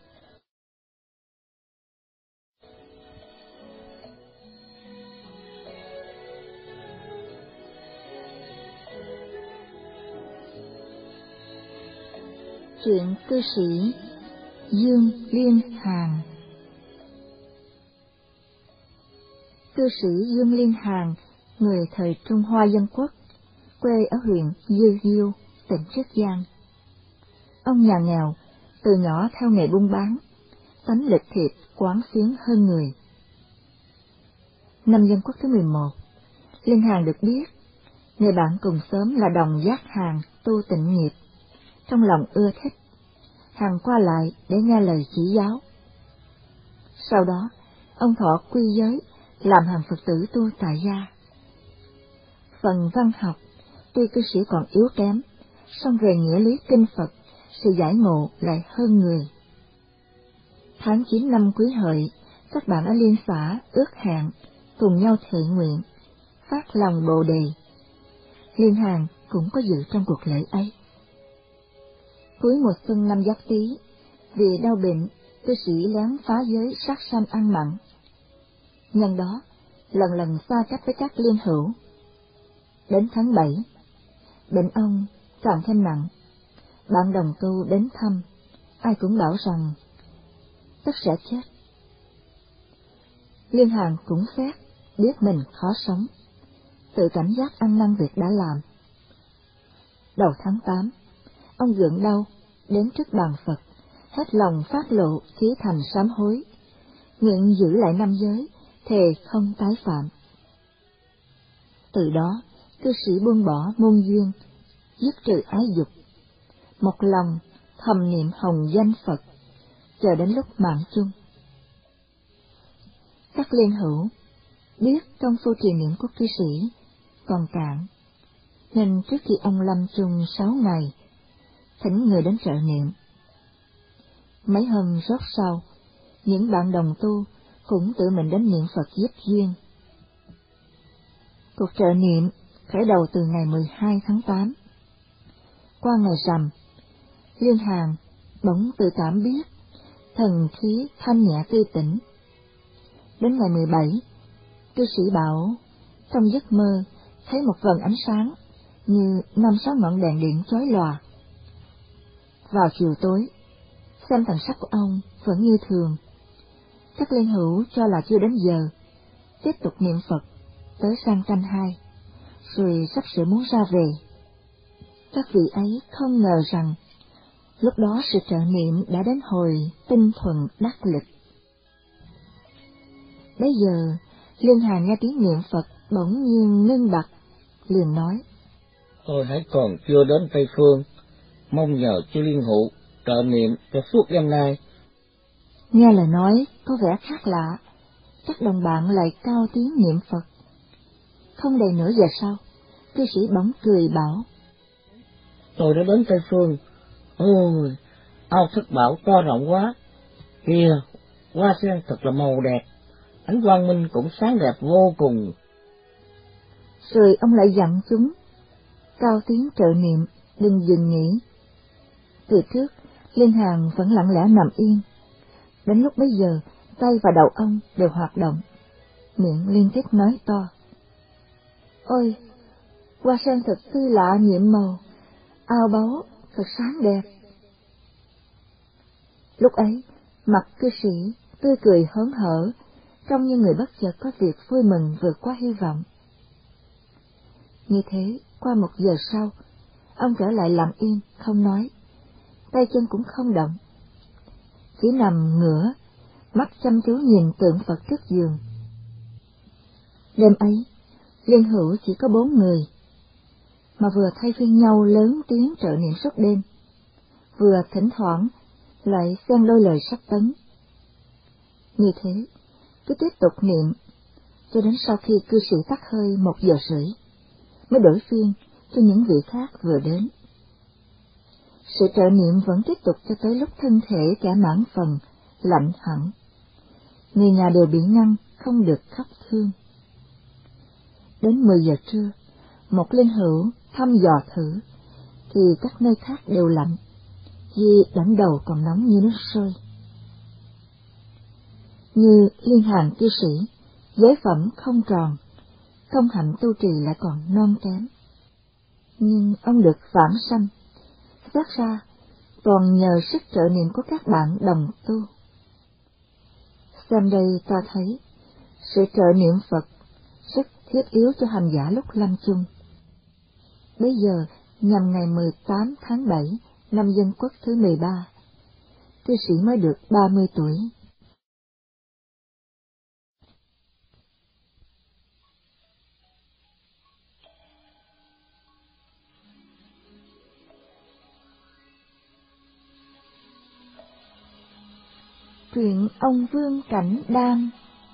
Chuyện cư sĩ Dương Liên Hàn. Cư sĩ Dương Liên Hàn, người thời Trung Hoa Dân Quốc, quê ở huyện Dư Diêu, tỉnh Chiết Giang. Ông nhà nghèo, từ nhỏ theo nghề buôn bán, tánh lịch thiệp, quán xuyến hơn người. Năm Dân Quốc thứ mười một, Liên Hàn được biết, người bạn cùng xóm là Đồng Giác Hàn tu tịnh nghiệp, trong lòng ưa thích, hàng qua lại để nghe lời chỉ giáo. Sau đó, ông Thọ quy giới, làm hàng Phật tử tu tại gia. Phần văn học, tuy cư sĩ còn yếu kém, song về nghĩa lý kinh Phật, sự giải ngộ lại hơn người. Tháng chín năm Quý Hợi, các bạn ở liên xã ước hẹn, cùng nhau thệ nguyện, phát lòng Bồ Đề. Liên Hàn cũng có dự trong cuộc lễ ấy. Cuối mùa xuân năm Giáp Tý, vì đau bệnh, cư sĩ lén phá giới sát sanh ăn mặn. Nhân đó, lần lần xa cách với các liên hữu. Đến tháng bảy, bệnh ông càng thêm nặng. Bạn đồng tu đến thăm, ai cũng bảo rằng tất sẽ chết. Liên Hàn cũng xét, biết mình khó sống, tự cảnh giác ăn năn việc đã làm. Đầu tháng tám, ông gượng đau, đến trước bàn Phật, hết lòng phát lộ chí thành sám hối, nguyện giữ lại năm giới, thề không tái phạm. Từ đó, cư sĩ buông bỏ môn duyên, dứt trừ ái dục, một lòng thầm niệm hồng danh Phật, chờ đến lúc mạng chung. Các liên hữu biết trong phu trì niệm của cư sĩ còn cạn, nên trước khi ông lâm chung sáu ngày, thỉnh người đến trợ niệm. Mấy hôm rót sau, những bạn đồng tu cũng tự mình đến niệm Phật giúp duyên. Cuộc trợ niệm khởi đầu từ ngày mười hai tháng tám. Qua ngày rằm, Liên Hàn bỗng tự cảm biết thần khí thanh nhẹ tươi tỉnh. Đến ngày mười bảy, cư sĩ bảo trong giấc mơ thấy một vầng ánh sáng như năm sáu ngọn đèn điện chói lòa. Vào chiều tối, xem thần sắc của ông vẫn như thường. Các liên hữu cho là chưa đến giờ, tiếp tục niệm Phật tới sang canh hai, rồi sắp sửa muốn ra về. Các vị ấy không ngờ rằng lúc đó sự trợ niệm đã đến hồi tinh thuần đắc lực. Bây giờ, Liên Hàn nghe tiếng niệm Phật bỗng nhiên ngưng bặt, liền nói: Tôi hãy còn chưa đến Tây Phương, mong nhờ chư liên hữu trợ niệm cho suốt đêm nay. Nghe lời nói có vẻ khác lạ, các đồng bạn lại cao tiếng niệm Phật. Không đầy nửa giờ sau, cư sĩ bỗng cười bảo: Tôi đã đến Tây Phương. Ôi, ao Thất Bảo to rộng quá. Kìa, hoa sen thật là màu đẹp, ánh quang minh cũng sáng đẹp vô cùng. Rồi ông lại dặn chúng cao tiếng trợ niệm, đừng dừng nghỉ. Từ trước, Liên Hàn vẫn lặng lẽ nằm yên. Đến lúc bấy giờ, tay và đầu ông đều hoạt động, miệng liên tiếp nói to: Ôi, hoa sen thật tươi lạ nhiệm màu, ao báu thật sáng đẹp. Lúc ấy, mặt cư sĩ tươi cười hớn hở, trông như người bất chợt có việc vui mừng vượt qua hy vọng. Như thế, qua một giờ sau, ông trở lại lặng yên, không nói, tay chân cũng không động, chỉ nằm ngửa, mắt chăm chú nhìn tượng Phật trước giường. Đêm ấy, liên hữu chỉ có bốn người, mà vừa thay phiên nhau lớn tiếng trợ niệm suốt đêm, vừa thỉnh thoảng lại xen đôi lời sách tấn. Như thế, cứ tiếp tục niệm, cho đến sau khi cư sĩ tắt hơi một giờ rưỡi, mới đổi phiên cho những vị khác vừa đến. Sự trợ niệm vẫn tiếp tục cho tới lúc thân thể cả mãn phần, lạnh hẳn. Người nhà đều bị ngăn, không được khóc thương. Đến mười giờ trưa, một linh hữu thăm dò thử, thì các nơi khác đều lạnh, vì đỉnh đầu còn nóng như nước sôi. Như Liên Hàn cư sĩ, giới phẩm không tròn, công hạnh tu trì lại còn non kém. Nhưng ông được vãng sanh, phát ra còn nhờ sức trợ niệm của các bạn đồng tu. Xem đây ta thấy, sự trợ niệm Phật rất thiết yếu cho hành giả lúc lâm chung. Bây giờ, nhằm ngày mười tám tháng bảy năm Dân Quốc thứ mười ba, cư sĩ mới được ba mươi tuổi. Truyện ông Vương Cảnh Đan.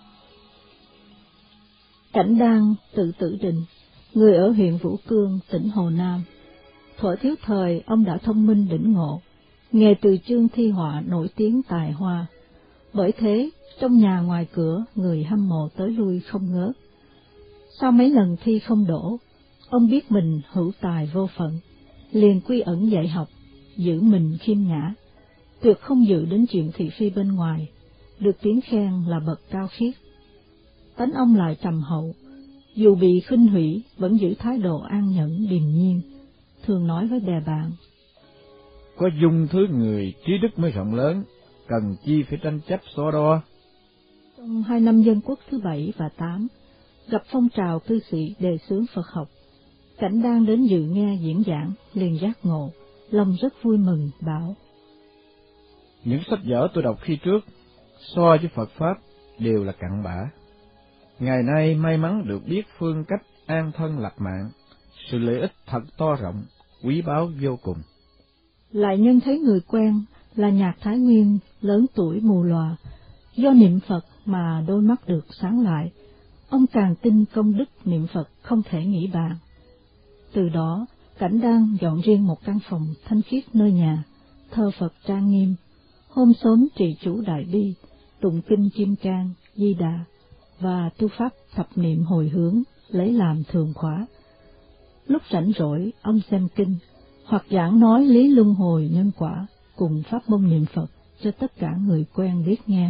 Cảnh Đan tự Tử Định, người ở huyện Vũ Cương, tỉnh Hồ Nam. Thuở thiếu thời, ông đã thông minh đỉnh ngộ, nghề từ chương thi họa nổi tiếng tài hoa. Bởi thế, trong nhà ngoài cửa, người hâm mộ tới lui không ngớt. Sau mấy lần thi không đỗ, ông biết mình hữu tài vô phận, liền quy ẩn dạy học, giữ mình khiêm nhã, tuyệt không dự đến chuyện thị phi bên ngoài, được tiếng khen là bậc cao khiết. Tánh ông lại trầm hậu, dù bị khinh hủy vẫn giữ thái độ an nhẫn điềm nhiên, thường nói với bè bạn: có dung thứ người trí đức mới rộng lớn, cần chi phải tranh chấp so đo. Trong hai năm Dân Quốc thứ bảy và tám, gặp phong trào cư sĩ đề xướng Phật học, Cảnh Đan đến dự nghe diễn giảng, liền giác ngộ, lòng rất vui mừng, bảo: những sách vở tôi đọc khi trước, so với Phật Pháp, đều là cặn bã. Ngày nay may mắn được biết phương cách an thân lập mạng, sự lợi ích thật to rộng, quý báu vô cùng. Lại nhân thấy người quen là Nhạc Thái Nguyên lớn tuổi mù lòa, do niệm Phật mà đôi mắt được sáng lại, ông càng tin công đức niệm Phật không thể nghĩ bàn. Từ đó, Cảnh Đan dọn riêng một căn phòng thanh khiết nơi nhà, thờ Phật trang nghiêm, hôm sớm trì chú đại bi, tụng kinh Kim Cang, Di Đà và tu pháp thập niệm hồi hướng lấy làm thường khóa. Lúc rảnh rỗi, ông xem kinh hoặc giảng nói lý luân hồi nhân quả cùng pháp môn niệm Phật cho tất cả người quen biết nghe.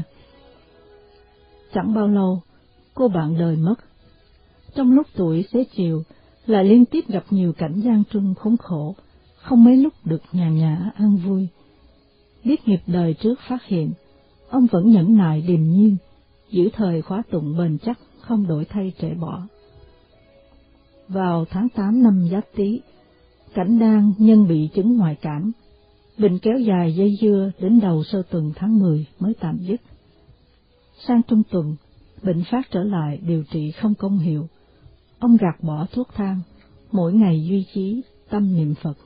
Chẳng bao lâu, cô bạn đời mất. Trong lúc tuổi xế chiều, lại liên tiếp gặp nhiều cảnh gian truân khốn khổ, không mấy lúc được nhàn nhã an vui. Biết nghiệp đời trước phát hiện, ông vẫn nhẫn nại điềm nhiên, giữ thời khóa tụng bền chắc, không đổi thay trễ bỏ. Vào tháng tám năm Giáp Tý, Cảnh Đan nhân bị chứng ngoại cảm, bệnh kéo dài dây dưa đến đầu sơ tuần tháng mười mới tạm dứt. Sang trung tuần, bệnh phát trở lại điều trị không công hiệu, ông gạt bỏ thuốc thang, mỗi ngày duy trì tâm niệm Phật.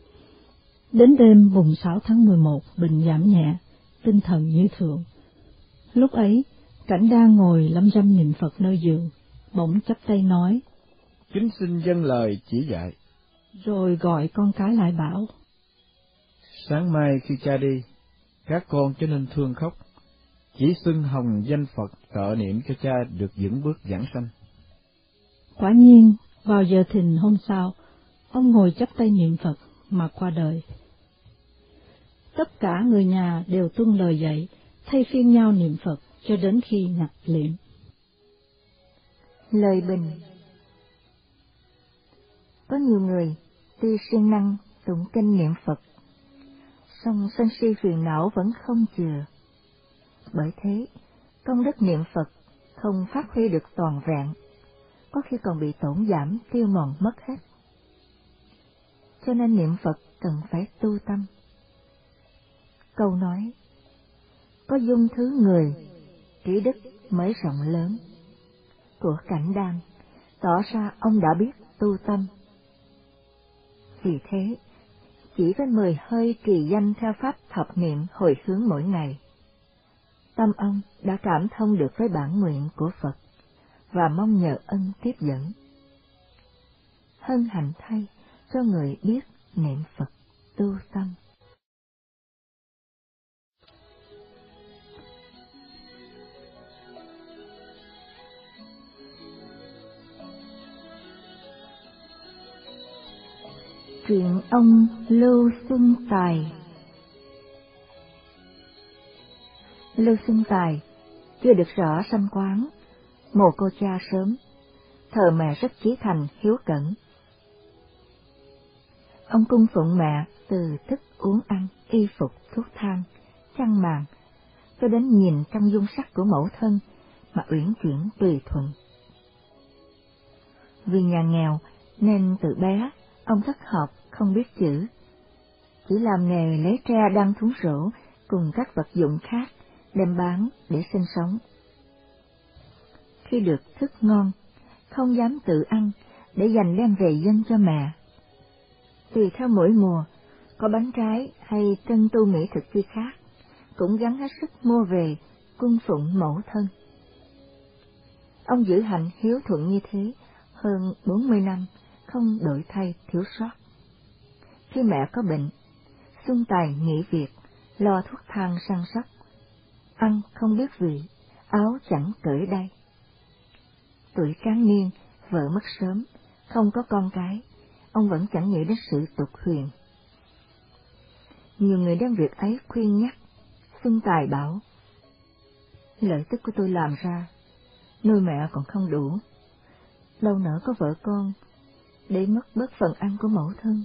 Đến đêm mùng sáu tháng mười một, bệnh giảm nhẹ, tinh thần như thường. Lúc ấy, Cảnh Đan ngồi lâm râm niệm Phật nơi giường, bỗng chắp tay nói: kính xin dâng lời chỉ dạy. Rồi gọi con cái lại bảo: sáng mai khi cha đi, các con cho nên thương khóc, chỉ xưng hồng danh Phật trợ niệm cho cha được vững bước giảng sanh. Quả nhiên, vào giờ thìn hôm sau, ông ngồi chắp tay niệm Phật mà qua đời. Tất cả người nhà đều tuân lời dạy, thay phiên nhau niệm Phật cho đến khi nhập liệm. Lời bình. Có nhiều người tuy siêng năng tụng kinh niệm Phật, song sân si phiền não vẫn không chừa. Bởi thế, công đức niệm Phật không phát huy được toàn vẹn, có khi còn bị tổn giảm tiêu mòn mất hết. Cho nên niệm Phật cần phải tu tâm. Câu nói: có dung thứ người, trí đức mới rộng lớn, của Cảnh Đan tỏ ra ông đã biết tu tâm. Vì thế, chỉ với mười hơi trì danh theo pháp thập niệm hồi hướng mỗi ngày, tâm ông đã cảm thông được với bản nguyện của Phật và mong nhờ ân tiếp dẫn. Hân hạnh thay cho người biết niệm Phật tu tâm. Chuyện ông Lưu Xuân Tài. Lưu Xuân Tài chưa được rõ sanh quán, mồ cô cha sớm, thờ mẹ rất chí thành hiếu cẩn. Ông cung phụng mẹ từ thức uống ăn, y phục, thuốc thang, chăn màn, cho đến nhìn trong dung sắc của mẫu thân mà uyển chuyển tùy thuận. Vì nhà nghèo nên từ bé ông thất học, không biết chữ, chỉ làm nghề lấy tre đăng thúng rổ cùng các vật dụng khác đem bán để sinh sống. Khi được thức ngon, không dám tự ăn để dành đem về dâng cho mẹ. Tùy theo mỗi mùa, có bánh trái hay tân tu mỹ thực chi khác, cũng gắng hết sức mua về cung phụng mẫu thân. Ông giữ hạnh hiếu thuận như thế hơn bốn mươi năm, không đổi thay thiếu sót. Khi mẹ có bệnh, Xuân Tài nghỉ việc, lo thuốc thang săn sóc, ăn không biết vị, áo chẳng cởi đay. Tuổi tráng niên, vợ mất sớm, không có con cái, ông vẫn chẳng nghĩ đến sự tục huyền. Nhiều người đem việc ấy khuyên nhắc, Xuân Tài bảo: lợi tức của tôi làm ra, nuôi mẹ còn không đủ, đâu nỡ có vợ con, để mất bớt phần ăn của mẫu thân.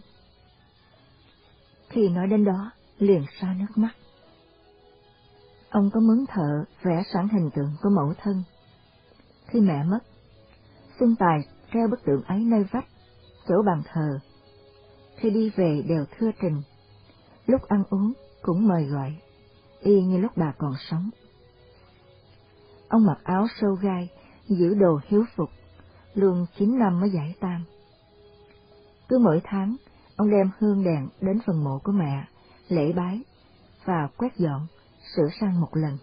Khi nói đến đó, liền xa nước mắt. Ông có mướn thợ vẽ sẵn hình tượng của mẫu thân. Khi mẹ mất, Xuân Tài treo bức tượng ấy nơi vách, chỗ bàn thờ. Khi đi về đều thưa trình, lúc ăn uống cũng mời gọi, y như lúc bà còn sống. Ông mặc áo sâu gai, giữ đồ hiếu phục, luôn chín năm mới giải tang. Cứ mỗi tháng, ông đem hương đèn đến phần mộ của mẹ, lễ bái và quét dọn, sửa sang một lần.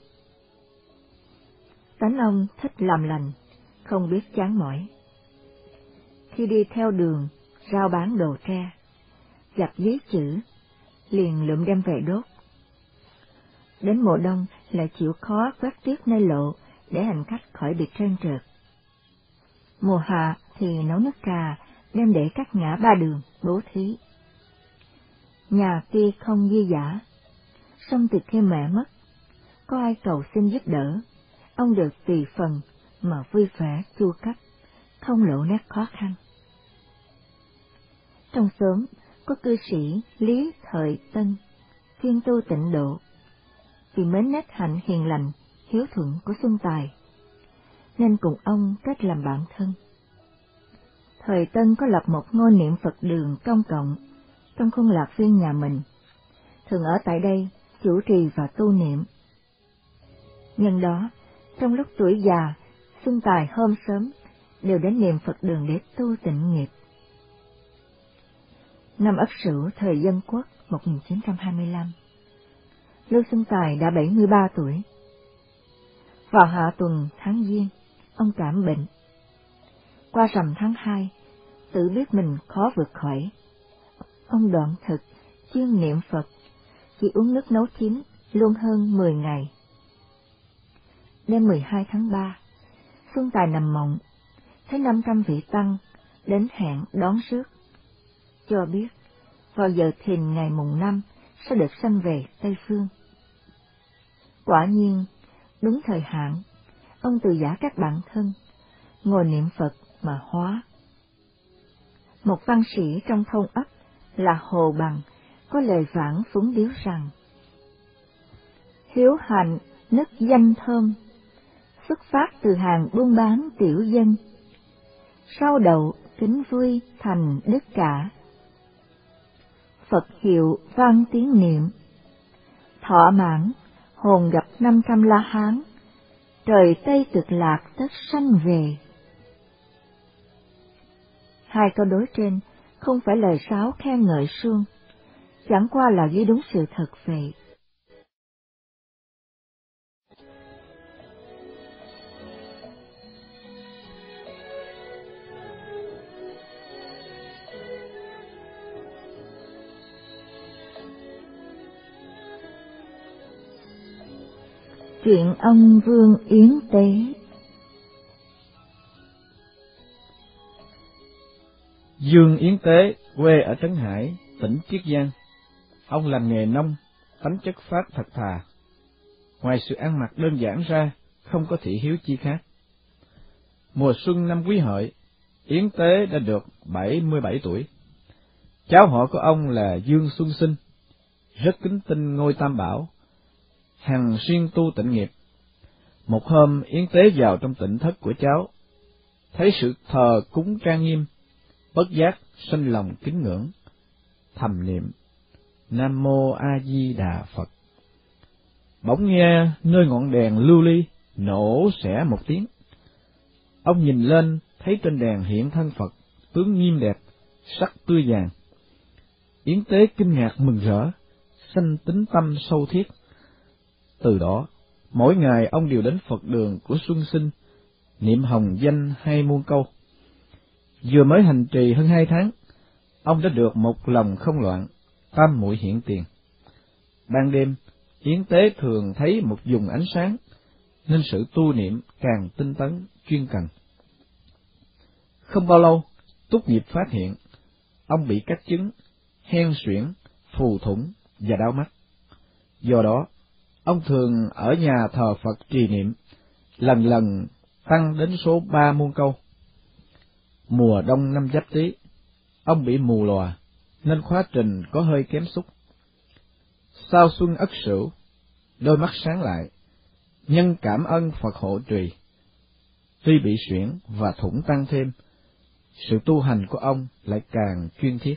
Tánh ông thích làm lành, không biết chán mỏi. Khi đi theo đường, rao bán đồ tre, gặp giấy chữ, liền lượm đem về đốt. Đến mùa đông lại chịu khó quét tuyết nơi lộ để hành khách khỏi bị trơn trượt. Mùa hạ thì nấu nước trà, đem để các ngã ba đường bố thí. Nhà tuy không dư dả, song từ khi mẹ mất, có ai cầu xin giúp đỡ, ông được tùy phần mà vui vẻ chu cấp, không lộ nét khó khăn. Trong xóm có cư sĩ Lý Thời Tân, chuyên tu tịnh độ, vì mến nét hạnh hiền lành, hiếu thuận của Xuân Tài, nên cùng ông kết làm bạn thân. Thời Tân có lập một ngôi niệm Phật đường công cộng trong khuôn lạc viên nhà mình, thường ở tại đây chủ trì và tu niệm. Nhân đó, trong lúc tuổi già, Xuân Tài hôm sớm đều đến niệm Phật đường để tu tịnh nghiệp. Năm Ất Sửu thời Dân Quốc một nghìn chín trăm hai mươi lăm, Lưu Xuân Tài đã bảy mươi ba tuổi. Vào hạ tuần tháng Giêng, ông cảm bệnh. Qua rằm tháng hai, tự biết mình khó vượt khỏi. Ông đoạn thực, chuyên niệm Phật, chỉ uống nước nấu chín luôn hơn mười ngày. Đêm mười hai tháng ba, Xuân Tài nằm mộng, thấy năm trăm vị tăng đến hẹn đón rước, cho biết vào giờ thìn ngày mùng năm sẽ được sanh về Tây Phương. Quả nhiên, đúng thời hạn, ông từ giả các bạn thân, ngồi niệm Phật mà hóa. Một văn sĩ trong thôn ấp là Hồ Bằng có lời vãn phúng điếu rằng: hiếu hạnh nức danh thơm, xuất phát từ hàng buôn bán tiểu dân, sau đậu kính vui thành đức cả. Phật hiệu vang tiếng niệm, thọ mãn hồn gặp năm trăm la hán, trời Tây cực lạc tất sanh về. Hai câu đối trên không phải lời sáo khen ngợi suông, chẳng qua là ghi đúng sự thật vậy. Chuyện ông Vương Yến Tế. Dương Yến Tế quê ở Trấn Hải, tỉnh Chiết Giang. Ông làm nghề nông, tánh chất phát thật thà. Ngoài sự ăn mặc đơn giản ra, không có thị hiếu chi khác. Mùa xuân năm Quý Hợi, Yến Tế đã được bảy mươi bảy tuổi. Cháu họ của ông là Dương Xuân Sinh, rất kính tin ngôi Tam Bảo, hằng siêng tu tịnh nghiệp. Một hôm Yến Tế vào trong tịnh thất của cháu, thấy sự thờ cúng trang nghiêm, bất giác sinh lòng kính ngưỡng, thầm niệm Nam Mô A Di Đà Phật. Bỗng nghe nơi ngọn đèn lưu ly nổ xẻ một tiếng. Ông nhìn lên thấy trên đèn hiện thân Phật, tướng nghiêm đẹp, sắc tươi vàng. Yến Tế kinh ngạc mừng rỡ, sanh tín tâm sâu thiết. Từ đó, mỗi ngày ông đều đến Phật đường của Xuân Sinh, niệm hồng danh hai muôn câu. Vừa mới hành trì hơn hai tháng, ông đã được một lòng không loạn, tam muội hiện tiền. Ban đêm, Yến Tế thường thấy một vùng ánh sáng, nên sự tu niệm càng tinh tấn, chuyên cần. Không bao lâu, Túc Nghiệp phát hiện, ông bị các chứng hen suyễn, phù thủng và đau mắt. Do đó, ông thường ở nhà thờ Phật trì niệm, lần lần tăng đến số ba muôn câu. Mùa đông năm Giáp Tý, ông bị mù lòa, nên khóa trình có hơi kém xúc. Sau xuân Ất Sửu, đôi mắt sáng lại, nhân cảm ơn Phật hộ trì. Tuy bị suyễn và thủng tăng thêm, sự tu hành của ông lại càng chuyên thiết.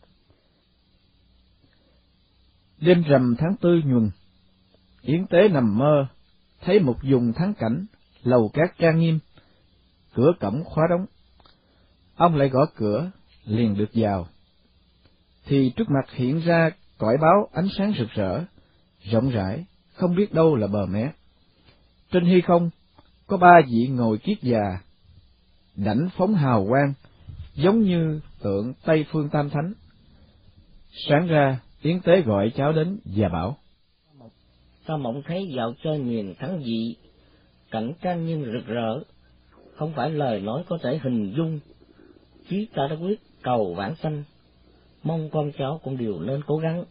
Đêm rằm tháng tư nhuần, Yến Tế nằm mơ, thấy một vùng thắng cảnh, lầu cát trang nghiêm, cửa cổng khóa đóng. Ông lại gõ cửa, liền được vào. Thì trước mặt hiện ra cõi báo ánh sáng rực rỡ, rộng rãi, không biết đâu là bờ mé. Trên hư không, có ba vị ngồi kiết già, đảnh phóng hào quang, giống như tượng Tây Phương Tam Thánh. Sáng ra, Yến Tế gọi cháu đến và bảo: Ta mộng thấy dạo chơi miền thắng dị, cảnh trang nghiêm rực rỡ, không phải lời nói có thể hình dung. Chí ta đã quyết cầu vãng sanh, mong con cháu cũng đều nên cố gắng.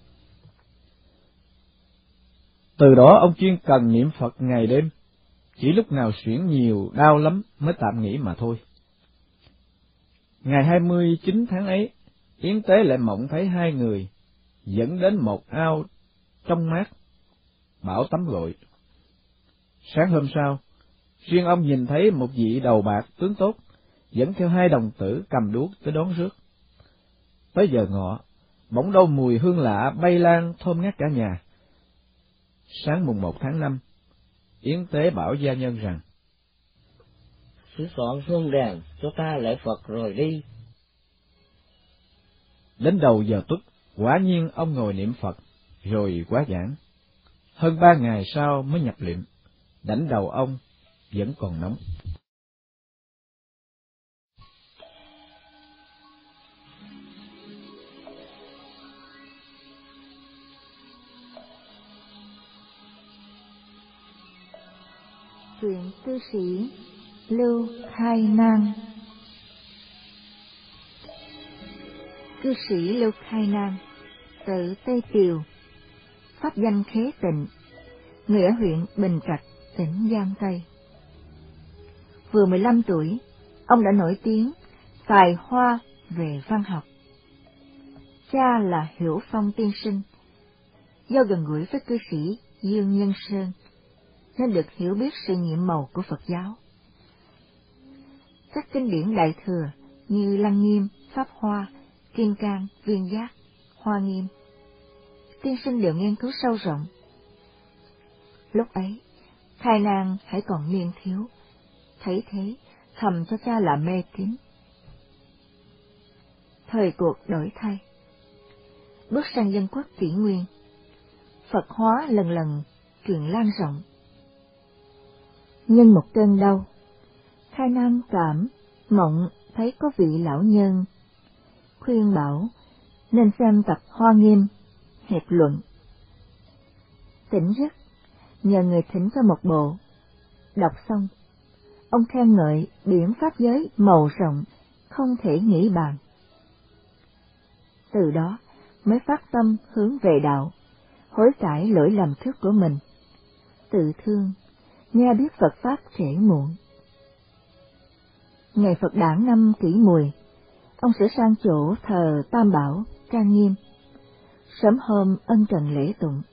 Từ đó ông chuyên cần niệm Phật ngày đêm, chỉ lúc nào suyễn nhiều đau lắm mới tạm nghỉ mà thôi. Ngày hai mươi chín tháng ấy, Yến Tế lại mộng thấy hai người dẫn đến một ao trong mát, bảo tắm gội. Sáng hôm sau, riêng ông nhìn thấy một vị đầu bạc tướng tốt, dẫn theo hai đồng tử cầm đuốc tới đón rước. Tới giờ ngọ, bỗng đâu mùi hương lạ bay lan thơm ngát cả nhà. Sáng mùng một tháng năm, Yến Tế bảo gia nhân rằng: Sửa soạn hương đèn cho ta lễ Phật rồi đi. Đến đầu giờ tuất, quả nhiên ông ngồi niệm Phật, rồi quá giảng. Hơn ba ngày sau mới nhập liệm, đảnh đầu ông vẫn còn nóng. Truyện cư sĩ Lưu Khai Nang. Cư sĩ Lưu Khai Nang, tự Tây Tiều, pháp danh Khế Tịnh, người ở huyện Bình Trạch, tỉnh Giang Tây. Vừa mười lăm tuổi, ông đã nổi tiếng tài hoa về văn học. Cha là Hiểu Phong tiên sinh, do gần gũi với cư sĩ Dương Nhân Sơn nên được hiểu biết sự nhiệm màu của Phật giáo. Các kinh điển Đại Thừa như Lăng Nghiêm, Pháp Hoa, Kim Cang, Viên Giác, Hoa Nghiêm, tiên sinh đều nghiên cứu sâu rộng. Lúc ấy, Khai Nang hãy còn niên thiếu, thấy thế thầm cho cha là mê tín. Thời cuộc đổi thay, bước sang dân quốc kỷ nguyên, Phật hóa lần lần truyền lan rộng. Nhân một cơn đau, Khai Nang cảm mộng thấy có vị lão nhân khuyên bảo nên xem tập Hoa Nghiêm hẹp luận. Tỉnh giấc, nhờ người thỉnh cho một bộ. Đọc xong, ông khen ngợi biển pháp giới màu rộng, không thể nghĩ bàn. Từ đó mới phát tâm hướng về đạo, hối cải lỗi lầm trước của mình, tự thương, nghe biết Phật Pháp trễ muộn. Ngày Phật đản năm Kỷ Mùi, ông sẽ sang chỗ thờ Tam Bảo, trang nghiêm, sớm hôm ân cần lễ tụng.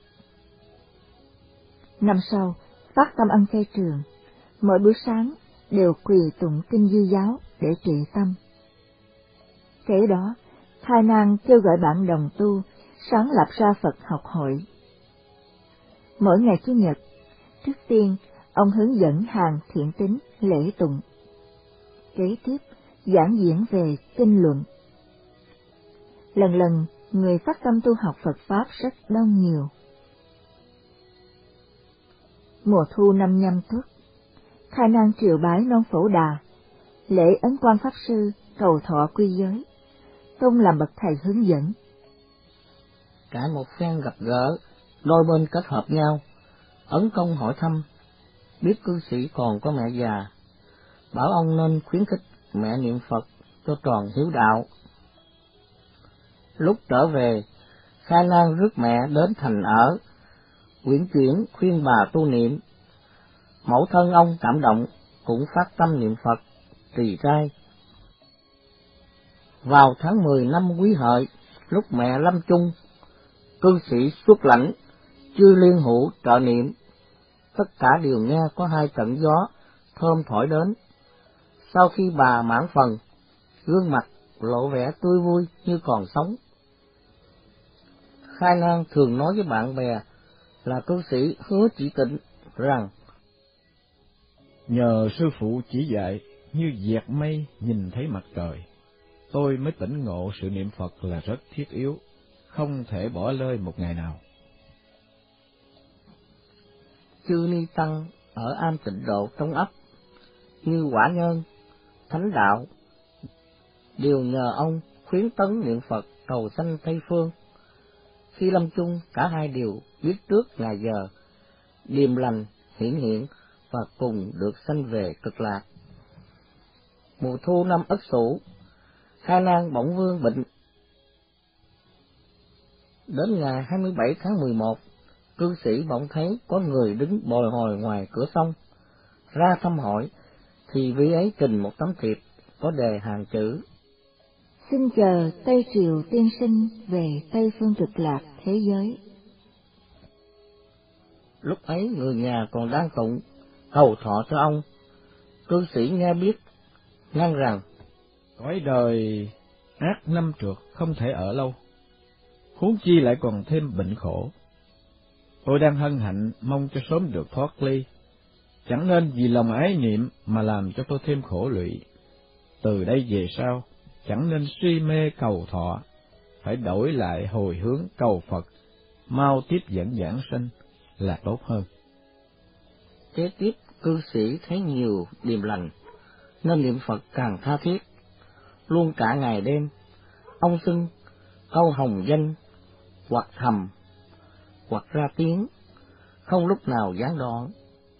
Năm sau, phát tâm ăn chay trường, mỗi buổi sáng đều quỳ tụng kinh Di giáo để trị tâm. Kể đó, Khai Nang kêu gọi bạn đồng tu sáng lập ra Phật học hội. Mỗi ngày Chủ nhật, trước tiên ông hướng dẫn hàng thiện tín lễ tụng. Kế tiếp giảng diễn về kinh luận. Lần lần người phát tâm tu học Phật Pháp rất đông nhiều. Mùa thu năm Nhâm Tuất, Khai Năng triều bái non Phổ Đà, lễ ấn quan pháp sư cầu thọ quy giới, Tôn làm bậc thầy hướng dẫn. Cả một phen gặp gỡ, đôi bên kết hợp nhau, ấn công hỏi thăm, biết cư sĩ còn có mẹ già, bảo ông nên khuyến khích mẹ niệm Phật cho tròn hiếu đạo. Lúc trở về, Khai Năng rước mẹ đến thành ở, uyển chuyển khuyên bà tu niệm. Mẫu thân ông cảm động, cũng phát tâm niệm Phật, trì trai. Vào tháng mười năm Quý Hợi, lúc mẹ lâm chung, cư sĩ xuất lãnh, chư liên hữu trợ niệm, tất cả đều nghe có hai trận gió thơm thổi đến. Sau khi bà mãn phần, gương mặt lộ vẻ tươi vui như còn sống. Khai Năng thường nói với bạn bè là cư sĩ Hứa Chỉ Tịnh rằng: nhờ sư phụ chỉ dạy như dẹt mây nhìn thấy mặt trời, tôi mới tỉnh ngộ sự niệm Phật là rất thiết yếu, không thể bỏ lơi một ngày nào. Chư ni tăng ở am Tịnh Độ trong ấp như Quả Nhân, Thánh Đạo đều nhờ ông khuyến tấn niệm Phật cầu sanh Tây Phương. Khi lâm chung, cả hai đều biết trước ngày giờ, điềm lành hiển hiện và cùng được sanh về Cực Lạc. Mùa thu năm Ất Sửu, Khai Năng bỗng vương bệnh. Đến ngày hai mươi bảy tháng mười một, cư sĩ bỗng thấy có người đứng bồi hồi ngoài cửa sông. Ra thăm hỏi, thì vị ấy trình một tấm thiệp có đề hàng chữ: xin chờ Tây Triều tiên sinh về Tây Phương Cực Lạc thế giới. Lúc ấy người nhà còn đang tụng cầu thọ cho ông. Cư sĩ nghe biết, ngăn rằng: cõi đời ác năm trượt không thể ở lâu, huống chi lại còn thêm bệnh khổ. Tôi đang hân hạnh mong cho sớm được thoát ly, chẳng nên vì lòng ái niệm mà làm cho tôi thêm khổ lụy. Từ đây về sau, chẳng nên suy mê cầu thọ, phải đổi lại hồi hướng cầu Phật, mau tiếp dẫn giảng sanh là tốt hơn. Kế tiếp, cư sĩ thấy nhiều điềm lành, nên niệm Phật càng tha thiết. Luôn cả ngày đêm, ông xưng câu hồng danh, hoặc thầm, hoặc ra tiếng, không lúc nào gián đoạn.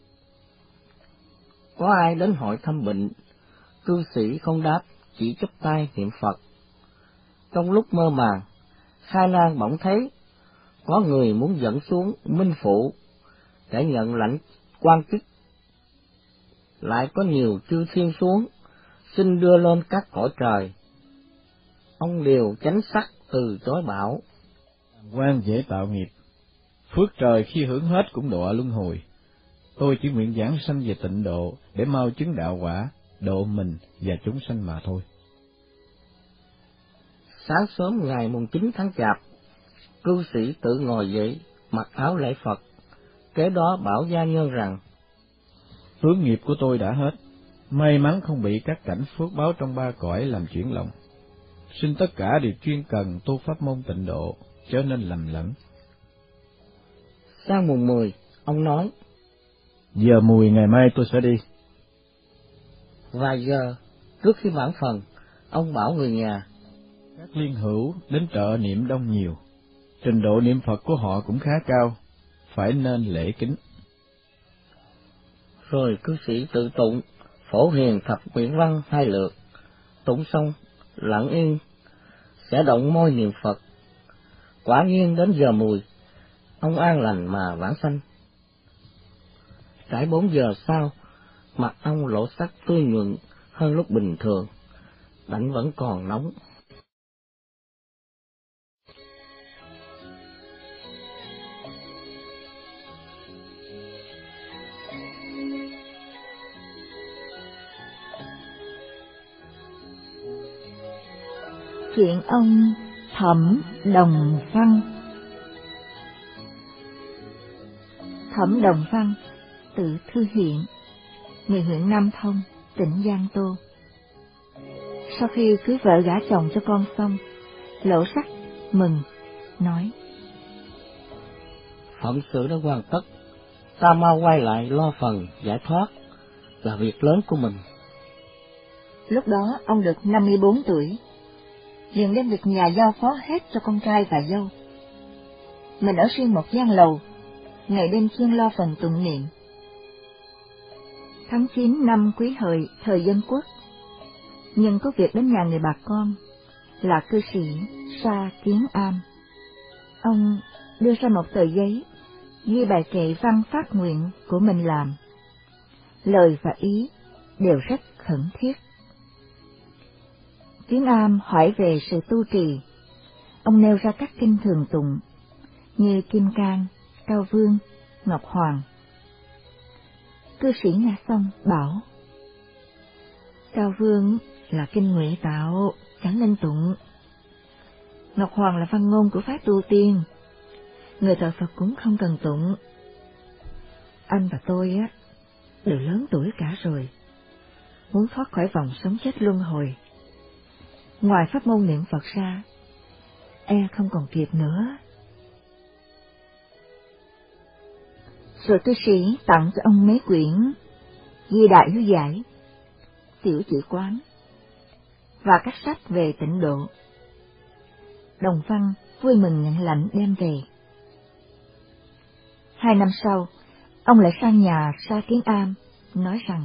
Có ai đến hỏi thăm bệnh, cư sĩ không đáp, chỉ chắp tay niệm Phật. Trong lúc mơ màng, Khai Năng bỗng thấy có người muốn dẫn xuống Minh Phủ để nhận lãnh quan chức. Lại có nhiều chư thiên xuống, xin đưa lên các cõi trời. Ông đều tránh sắc từ chối bảo: quan dễ tạo nghiệp, phước trời khi hưởng hết cũng đọa luân hồi. Tôi chỉ nguyện giảng sanh về tịnh độ để mau chứng đạo quả, độ mình và chúng sanh mà thôi. Sáng sớm ngày mùng chín tháng Chạp, cư sĩ tự ngồi dậy, mặc áo lễ Phật, kế đó bảo gia nhân rằng: phước nghiệp của tôi đã hết, may mắn không bị các cảnh phước báo trong ba cõi làm chuyển lòng. Xin tất cả đều chuyên cần tu pháp môn tịnh độ, chớ nên lầm lẫn. Sang mùng mười, ông nói: giờ mùi ngày mai tôi sẽ đi. Vài giờ trước khi mãn phần, ông bảo người nhà: các liên hữu đến trợ niệm đông nhiều, trình độ niệm Phật của họ cũng khá cao, phải nên lễ kính. Rồi cư sĩ tự tụng Phổ Hiền Thập Nguyện Văn hai lượt, tụng xong lặng yên, sẽ động môi niệm Phật. Quả nhiên đến giờ mùi, ông an lành mà vãng sanh. Trải bốn giờ sau, mặt ông lộ sắc tươi nhuận hơn lúc bình thường, lạnh vẫn còn nóng. Chuyện ông Thẩm Đồng Văn. Thẩm Đồng Văn, tự Thư Hiện, người huyện Nam Thông, tỉnh Giang Tô. Sau khi cưới vợ gả chồng cho con xong, Lỗ Sắc mừng, nói: Phận sự đã hoàn tất, ta mau quay lại lo phần giải thoát là việc lớn của mình. Lúc đó ông được năm mươi bốn tuổi, liền đem việc nhà giao phó hết cho con trai và dâu. Mình ở riêng một gian lầu, ngày đêm chuyên lo phần tụng niệm. Tháng chín năm Quý Hợi thời Dân Quốc, nhân có việc đến nhà người bà con là cư sĩ Sa Kiến Am. Ông đưa ra một tờ giấy ghi bài kệ văn phát nguyện của mình làm. Lời và ý đều rất khẩn thiết. Kiến Am hỏi về sự tu trì. Ông nêu ra các kinh thường tụng như Kim Cang, Cao Vương, Ngọc Hoàng. Cư sĩ nghe xong bảo: Cao Vương là kinh Ngụy Tạo, chẳng nên tụng. Ngọc Hoàng là văn ngôn của phái tu tiên, người thờ Phật cũng không cần tụng. Anh và tôi á đều lớn tuổi cả rồi, muốn thoát khỏi vòng sống chết luân hồi. Ngoài pháp môn niệm Phật ra, e không còn kịp nữa. Rồi cư sĩ tặng cho ông mấy quyển ghi đại hữu giải, tiểu chỉ quán và các sách về tịnh độ. Đồng Văn vui mừng nhận lãnh đem về. Hai năm sau, ông lại sang nhà Sa Kiến Am, nói rằng: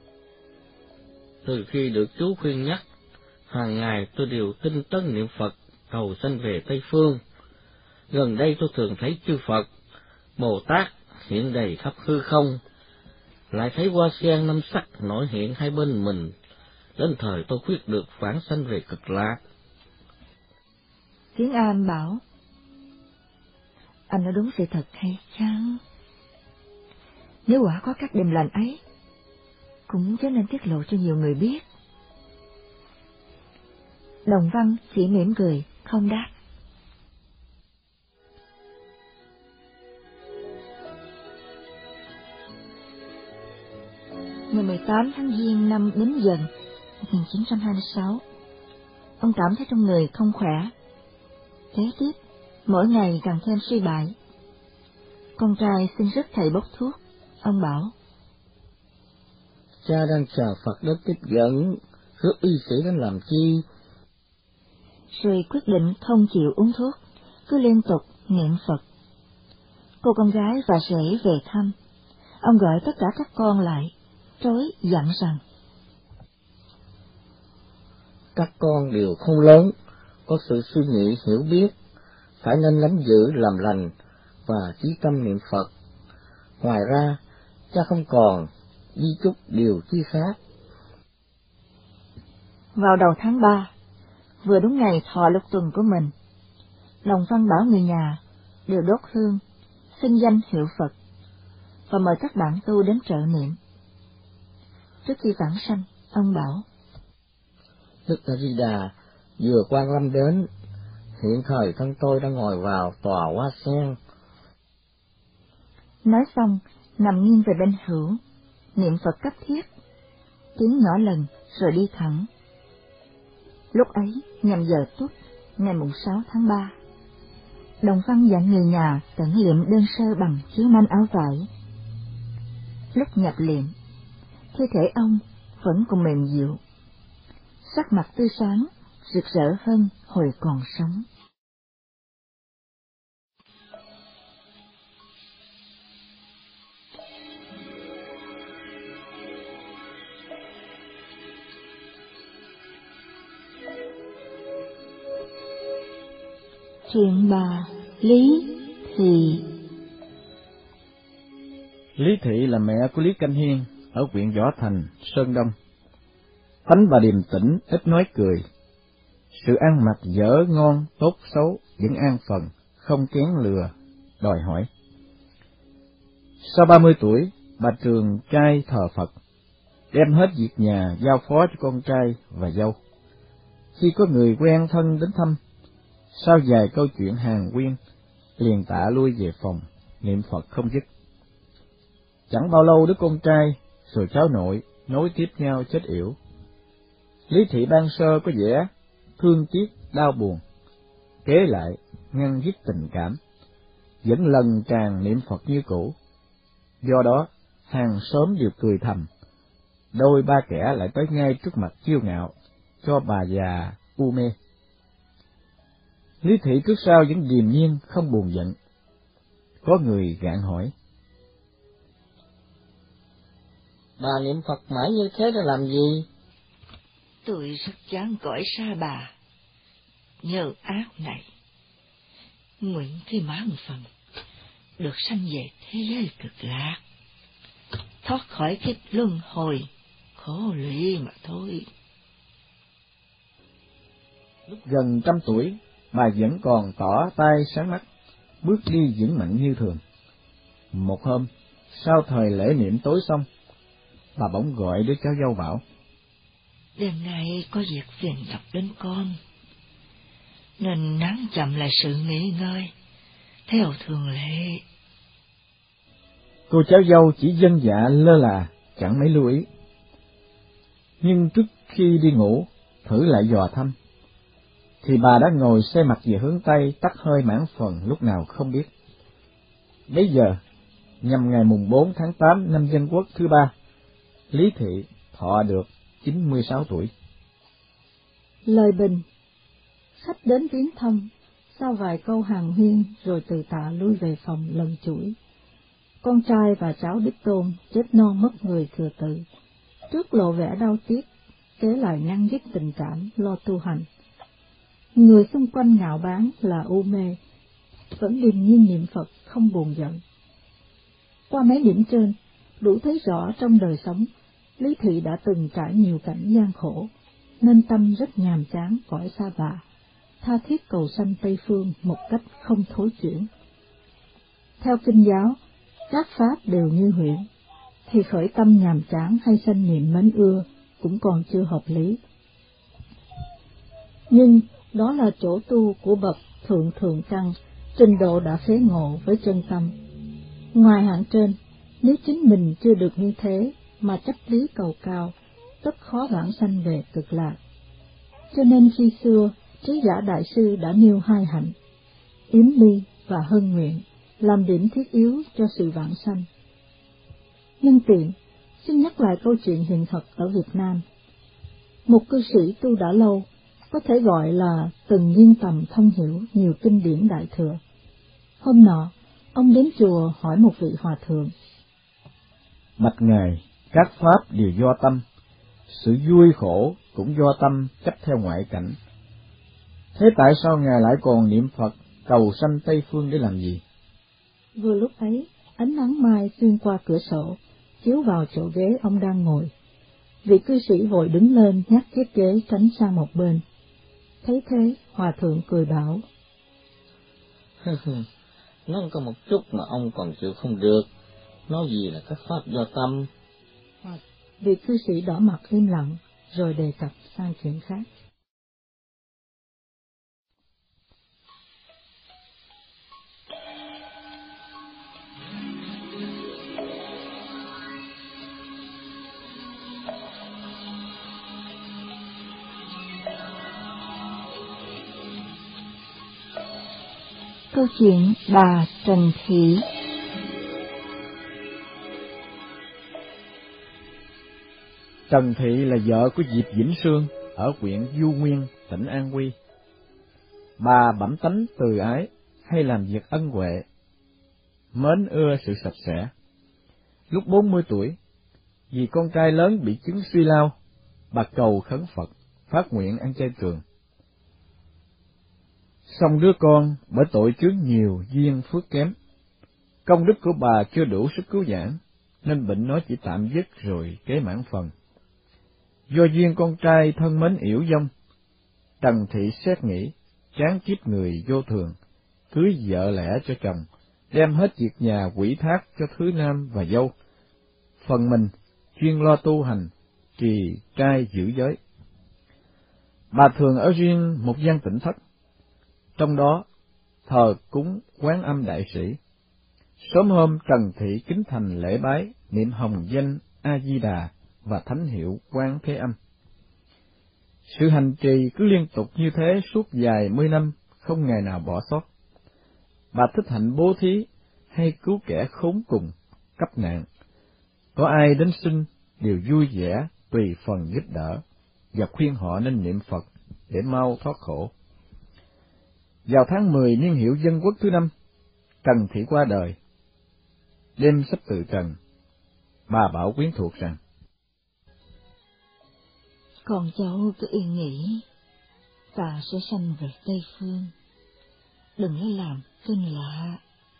Từ khi được chú khuyên nhắc, hàng ngày tôi đều tinh tấn niệm Phật, cầu sanh về Tây Phương. Gần đây tôi thường thấy chư Phật, Bồ Tát hiện đầy khắp hư không, lại thấy hoa sen năm sắc nổi hiện hai bên mình. Đến thời tôi quyết được vãng sanh về Cực Lạc. Kiến Am bảo: Anh nói đúng sự thật hay chăng? Nếu quả có các điềm lành ấy, cũng chớ nên tiết lộ cho nhiều người biết. Đồng Văn chỉ mỉm cười, không đáp. Ngày mười tám tháng Giêng năm Bính Dần một nghìn chín trăm hai mươi sáu, ông cảm thấy trong người không khỏe. Kế tiếp, mỗi ngày càng thêm suy bại. Con trai xin rước thầy bốc thuốc. Ông bảo: Cha đang chờ Phật đến tiếp dẫn, rước y sĩ đến làm chi? Rồi quyết định không chịu uống thuốc, cứ liên tục niệm Phật. Cô con gái và rể về thăm, ông gọi tất cả các con lại, trối dặn rằng: Các con đều không lớn, có sự suy nghĩ hiểu biết, phải nên lắm giữ làm lành và chí tâm niệm Phật. Ngoài ra, cha không còn di chúc điều chi khác. Vào đầu tháng ba, vừa đúng ngày thọ lục tuần của mình, Đồng Văn bảo người nhà đều đốt hương, xưng danh hiệu Phật và mời các bạn tu đến trợ niệm. Trước khi vãng sanh, ông bảo: Đức A Di Đà vừa quan lâm đến, hiện thời thân tôi đang ngồi vào tòa hoa sen. Nói xong, nằm nghiêng về bên hữu, niệm Phật cấp thiết, tiếng nhỏ lần rồi đi thẳng. Lúc ấy nhằm giờ tuất ngày mùng sáu tháng ba, Đồng Văn dặn người nhà tận liệm đơn sơ bằng chiếu manh áo vải. Lúc nhập liệm, thi thể ông vẫn còn mềm dịu, sắc mặt tươi sáng, rực rỡ hơn hồi còn sống. Chuyện bà Lý Thị. Lý Thị là mẹ của Lý Canh Hiên ở huyện Võ Thành, Sơn Đông. Tánh bà điềm tĩnh, ít nói cười. Sự ăn mặc dở ngon, tốt xấu, vẫn an phận, không kén lừa, đòi hỏi. Sau ba mươi tuổi, bà trường trai thờ Phật, đem hết việc nhà giao phó cho con trai và dâu. Khi có người quen thân đến thăm, sau vài câu chuyện hàn huyên, liền tạ lui về phòng, niệm Phật không dứt. Chẳng bao lâu đứa con trai, rồi cháu nội, nối tiếp nhau chết yểu. Lý Thị ban sơ có vẻ thương tiếc, đau buồn, kế lại ngăn dứt tình cảm, vẫn lần tràn niệm Phật như cũ. Do đó, hàng xóm đều cười thầm, đôi ba kẻ lại tới ngay trước mặt kiêu ngạo, cho bà già u mê. Lý Thị trước sau vẫn điềm nhiên, không buồn giận. Có người gạn hỏi: Bà niệm Phật mãi như thế để làm gì? Tôi rất chán cõi xa bà, nhờ ác này, nguyện thi mãn phần, được sanh về thế giới cực lạc, thoát khỏi kiếp luân hồi, khổ lụy mà thôi. Lúc gần trăm tuổi, bà vẫn còn tỏ tay sáng mắt, bước đi vững mạnh như thường. Một hôm, sau thời lễ niệm tối xong, bà bỗng gọi đứa cháu dâu bảo: Đêm nay có việc phiền nhọc đến con, nên nắng chậm lại sự nghỉ ngơi, theo thường lệ. Cô cháu dâu chỉ vâng dạ lơ là, chẳng mấy lưu ý. Nhưng trước khi đi ngủ, thử lại dò thăm, thì bà đã ngồi xoay mặt về hướng Tây, tắt hơi mãn phần lúc nào không biết. Bấy giờ, nhằm ngày mùng bốn tháng tám năm Dân Quốc thứ ba, Lý Thị thọ được chín mươi sáu tuổi. Lời bình. Khách đến viếng thăm, sau vài câu hàn huyên rồi từ tạ lui về phòng lần chuỗi. Con trai và cháu đích tôn chết non mất người thừa tự, trước lộ vẻ đau tiếc, kế lại ngăn dứt tình cảm lo tu hành. Người xung quanh ngạo báng là u mê, vẫn điềm nhiên niệm Phật không buồn giận. Qua mấy điểm trên, đủ thấy rõ trong đời sống, Lý Thị đã từng trải nhiều cảnh gian khổ, nên tâm rất nhàm chán cõi xa vạ, tha thiết cầu sanh Tây Phương một cách không thối chuyển. Theo kinh giáo, các pháp đều như huyễn, thì khởi tâm nhàm chán hay sanh niệm mến ưa cũng còn chưa hợp lý. Nhưng đó là chỗ tu của bậc thượng thượng căn, trình độ đã khế ngộ với chân tâm. Ngoài hạng trên, nếu chính mình chưa được như thế mà chấp lý cầu cao, tất khó vãng sanh về cực lạc. Cho nên khi xưa, Trí Giả Đại Sư đã nêu hai hạnh, yếm ly và hân nguyện, làm điểm thiết yếu cho sự vãng sanh. Nhân tiện, xin nhắc lại câu chuyện hiện thực ở Việt Nam. Một cư sĩ tu đã lâu, có thể gọi là từng nghiên tầm thông hiểu nhiều kinh điển Đại Thừa. Hôm nọ, ông đến chùa hỏi một vị hòa thượng: Bạch Ngài, các pháp đều do tâm, sự vui khổ cũng do tâm chấp theo ngoại cảnh. Thế tại sao Ngài lại còn niệm Phật cầu sanh Tây Phương để làm gì? Vừa lúc ấy, ánh nắng mai xuyên qua cửa sổ, chiếu vào chỗ ghế ông đang ngồi. Vị cư sĩ vội đứng lên nhắc chiếc ghế tránh sang một bên. Thấy thế, hòa thượng cười bảo: Nói có một chút mà ông còn chịu không được, nói gì là các pháp do tâm. Vị cư sĩ đỏ mặt im lặng, rồi đề cập sang chuyện khác. Câu chuyện bà Trần Thị. Trần Thị là vợ của Diệp Vĩnh Sương ở huyện Du Nguyên, tỉnh An Huy. Bà bẩm tánh từ ái, hay làm việc ân huệ, mến ưa sự sạch sẽ. Lúc bốn mươi tuổi, vì con trai lớn bị chứng suy lao, bà cầu khấn Phật, phát nguyện ăn chay trường. Song đứa con bởi tội chướng nhiều duyên phước kém, công đức của bà chưa đủ sức cứu vãn, nên bệnh nó chỉ tạm dứt rồi kế mãn phần. Do duyên con trai thân mến yểu dông, Trần Thị xét nghĩ, chán kiếp người vô thường, cưới vợ lẽ cho chồng, đem hết việc nhà quỷ thác cho thứ nam và dâu. Phần mình chuyên lo tu hành, trì trai giữ giới. Bà thường ở riêng một gian tịnh thất, trong đó thờ cúng Quán Âm Đại Sĩ. Sớm hôm Trần Thị kính thành lễ bái, niệm hồng danh A Di Đà và thánh hiệu Quán Thế Âm. Sự hành trì cứ liên tục như thế suốt vài mươi năm, không ngày nào bỏ sót. Bà thích hạnh bố thí hay cứu kẻ khốn cùng, cấp nạn. Có ai đến xin đều vui vẻ tùy phần giúp đỡ và khuyên họ nên niệm Phật để mau thoát khổ. Vào tháng mười niên hiệu Dân Quốc thứ năm, Trần Thị qua đời. Đêm sắp từ trần, bà bảo quyến thuộc rằng: Con cháu cứ yên nghỉ, ta sẽ sanh về Tây Phương, đừng lấy làm kinh lạ.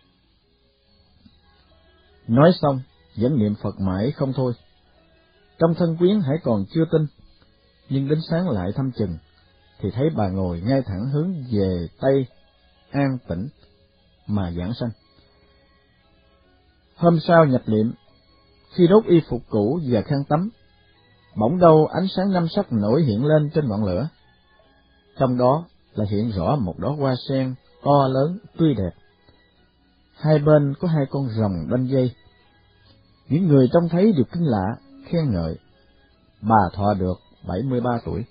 Nói xong, vẫn niệm Phật mãi không thôi. Trong thân quyến hãy còn chưa tin, nhưng đến sáng lại thăm chừng, thì thấy bà ngồi ngay thẳng hướng về Tây, an tĩnh, mà giảng sanh. Hôm sau nhập liệm, khi đốt y phục cũ và khăn tắm, bỗng đâu ánh sáng năm sắc nổi hiện lên trên ngọn lửa. Trong đó là hiện rõ một đóa hoa sen to lớn, tươi đẹp. Hai bên có hai con rồng đanh dây. Những người trông thấy đều kinh lạ, khen ngợi. Bà thọ được bảy mươi ba tuổi.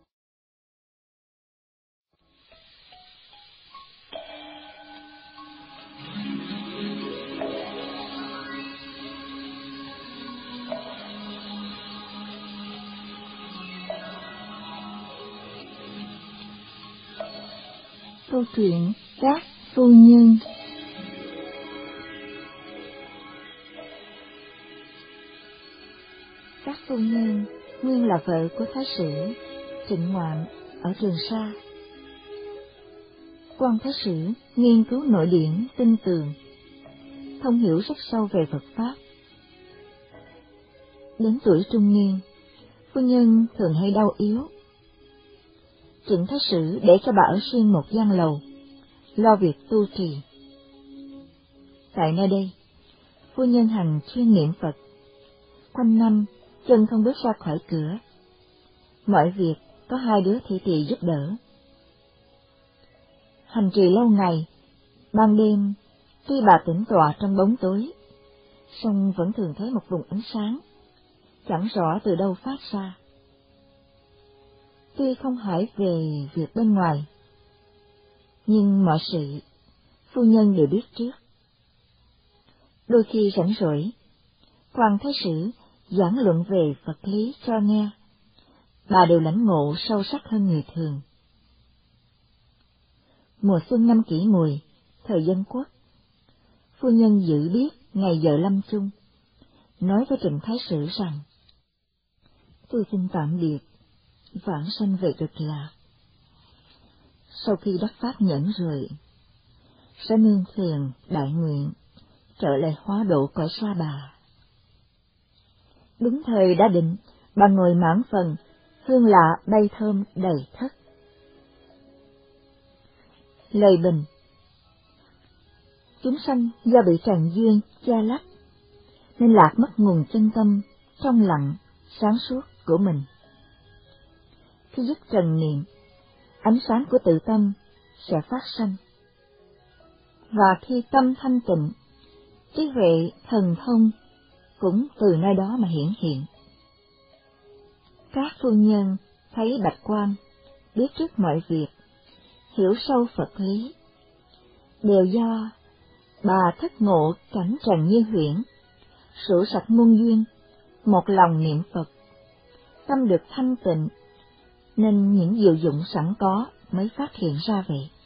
Câu chuyện Các Phu Nhân. Các phu nhân nguyên là vợ của Thái sử Trịnh Ngoạm ở Trường Sa. Quan Thái sử nghiên cứu nội điển tinh tường, thông hiểu rất sâu về Phật pháp. Đến tuổi trung niên, phu nhân thường hay đau yếu. Trịnh Thái sử để cho bà ở riêng một gian lầu, lo việc tu trì. Tại nơi đây, phu nhân hành chuyên niệm Phật, quanh năm chân không bước ra khỏi cửa. Mọi việc có hai đứa thị tỳ giúp đỡ. Hành trì lâu ngày, ban đêm tuy bà tĩnh tọa trong bóng tối, song vẫn thường thấy một vùng ánh sáng, chẳng rõ từ đâu phát ra. Tuy không hỏi về việc bên ngoài, nhưng mọi sự phu nhân đều biết trước. Đôi khi rảnh rỗi, Quan Thái sử giảng luận về Phật lý cho nghe, bà đều lãnh ngộ sâu sắc hơn người thường. Mùa xuân năm Kỷ Mùi, thời Dân Quốc, phu nhân dự biết ngày giờ lâm chung, nói với Trịnh Thái sử rằng: Tôi xin tạm biệt, vãng sanh về Cực Lạc. Sau khi đắc pháp nhẫn rồi, sẽ nương thiền đại nguyện trở lại hóa độ cõi Sa Bà. Đúng thời đã định, bà ngồi mãn phần, hương lạ bay thơm đầy thất. Lời bình: chúng sanh do bị trần duyên che lấp, nên lạc mất nguồn chân tâm trong lặng sáng suốt của mình. Khi dứt trần niệm, ánh sáng của tự tâm sẽ phát sanh, và khi tâm thanh tịnh, trí huệ thần thông cũng từ nơi đó mà hiển hiện. Các phu nhân thấy bạch quan, biết trước mọi việc, hiểu sâu Phật lý, đều do bà thức ngộ cảnh trần như huyễn, sửa sạch muôn duyên, một lòng niệm Phật, tâm được thanh tịnh, nên những diệu dụng sẵn có mới phát hiện ra vậy.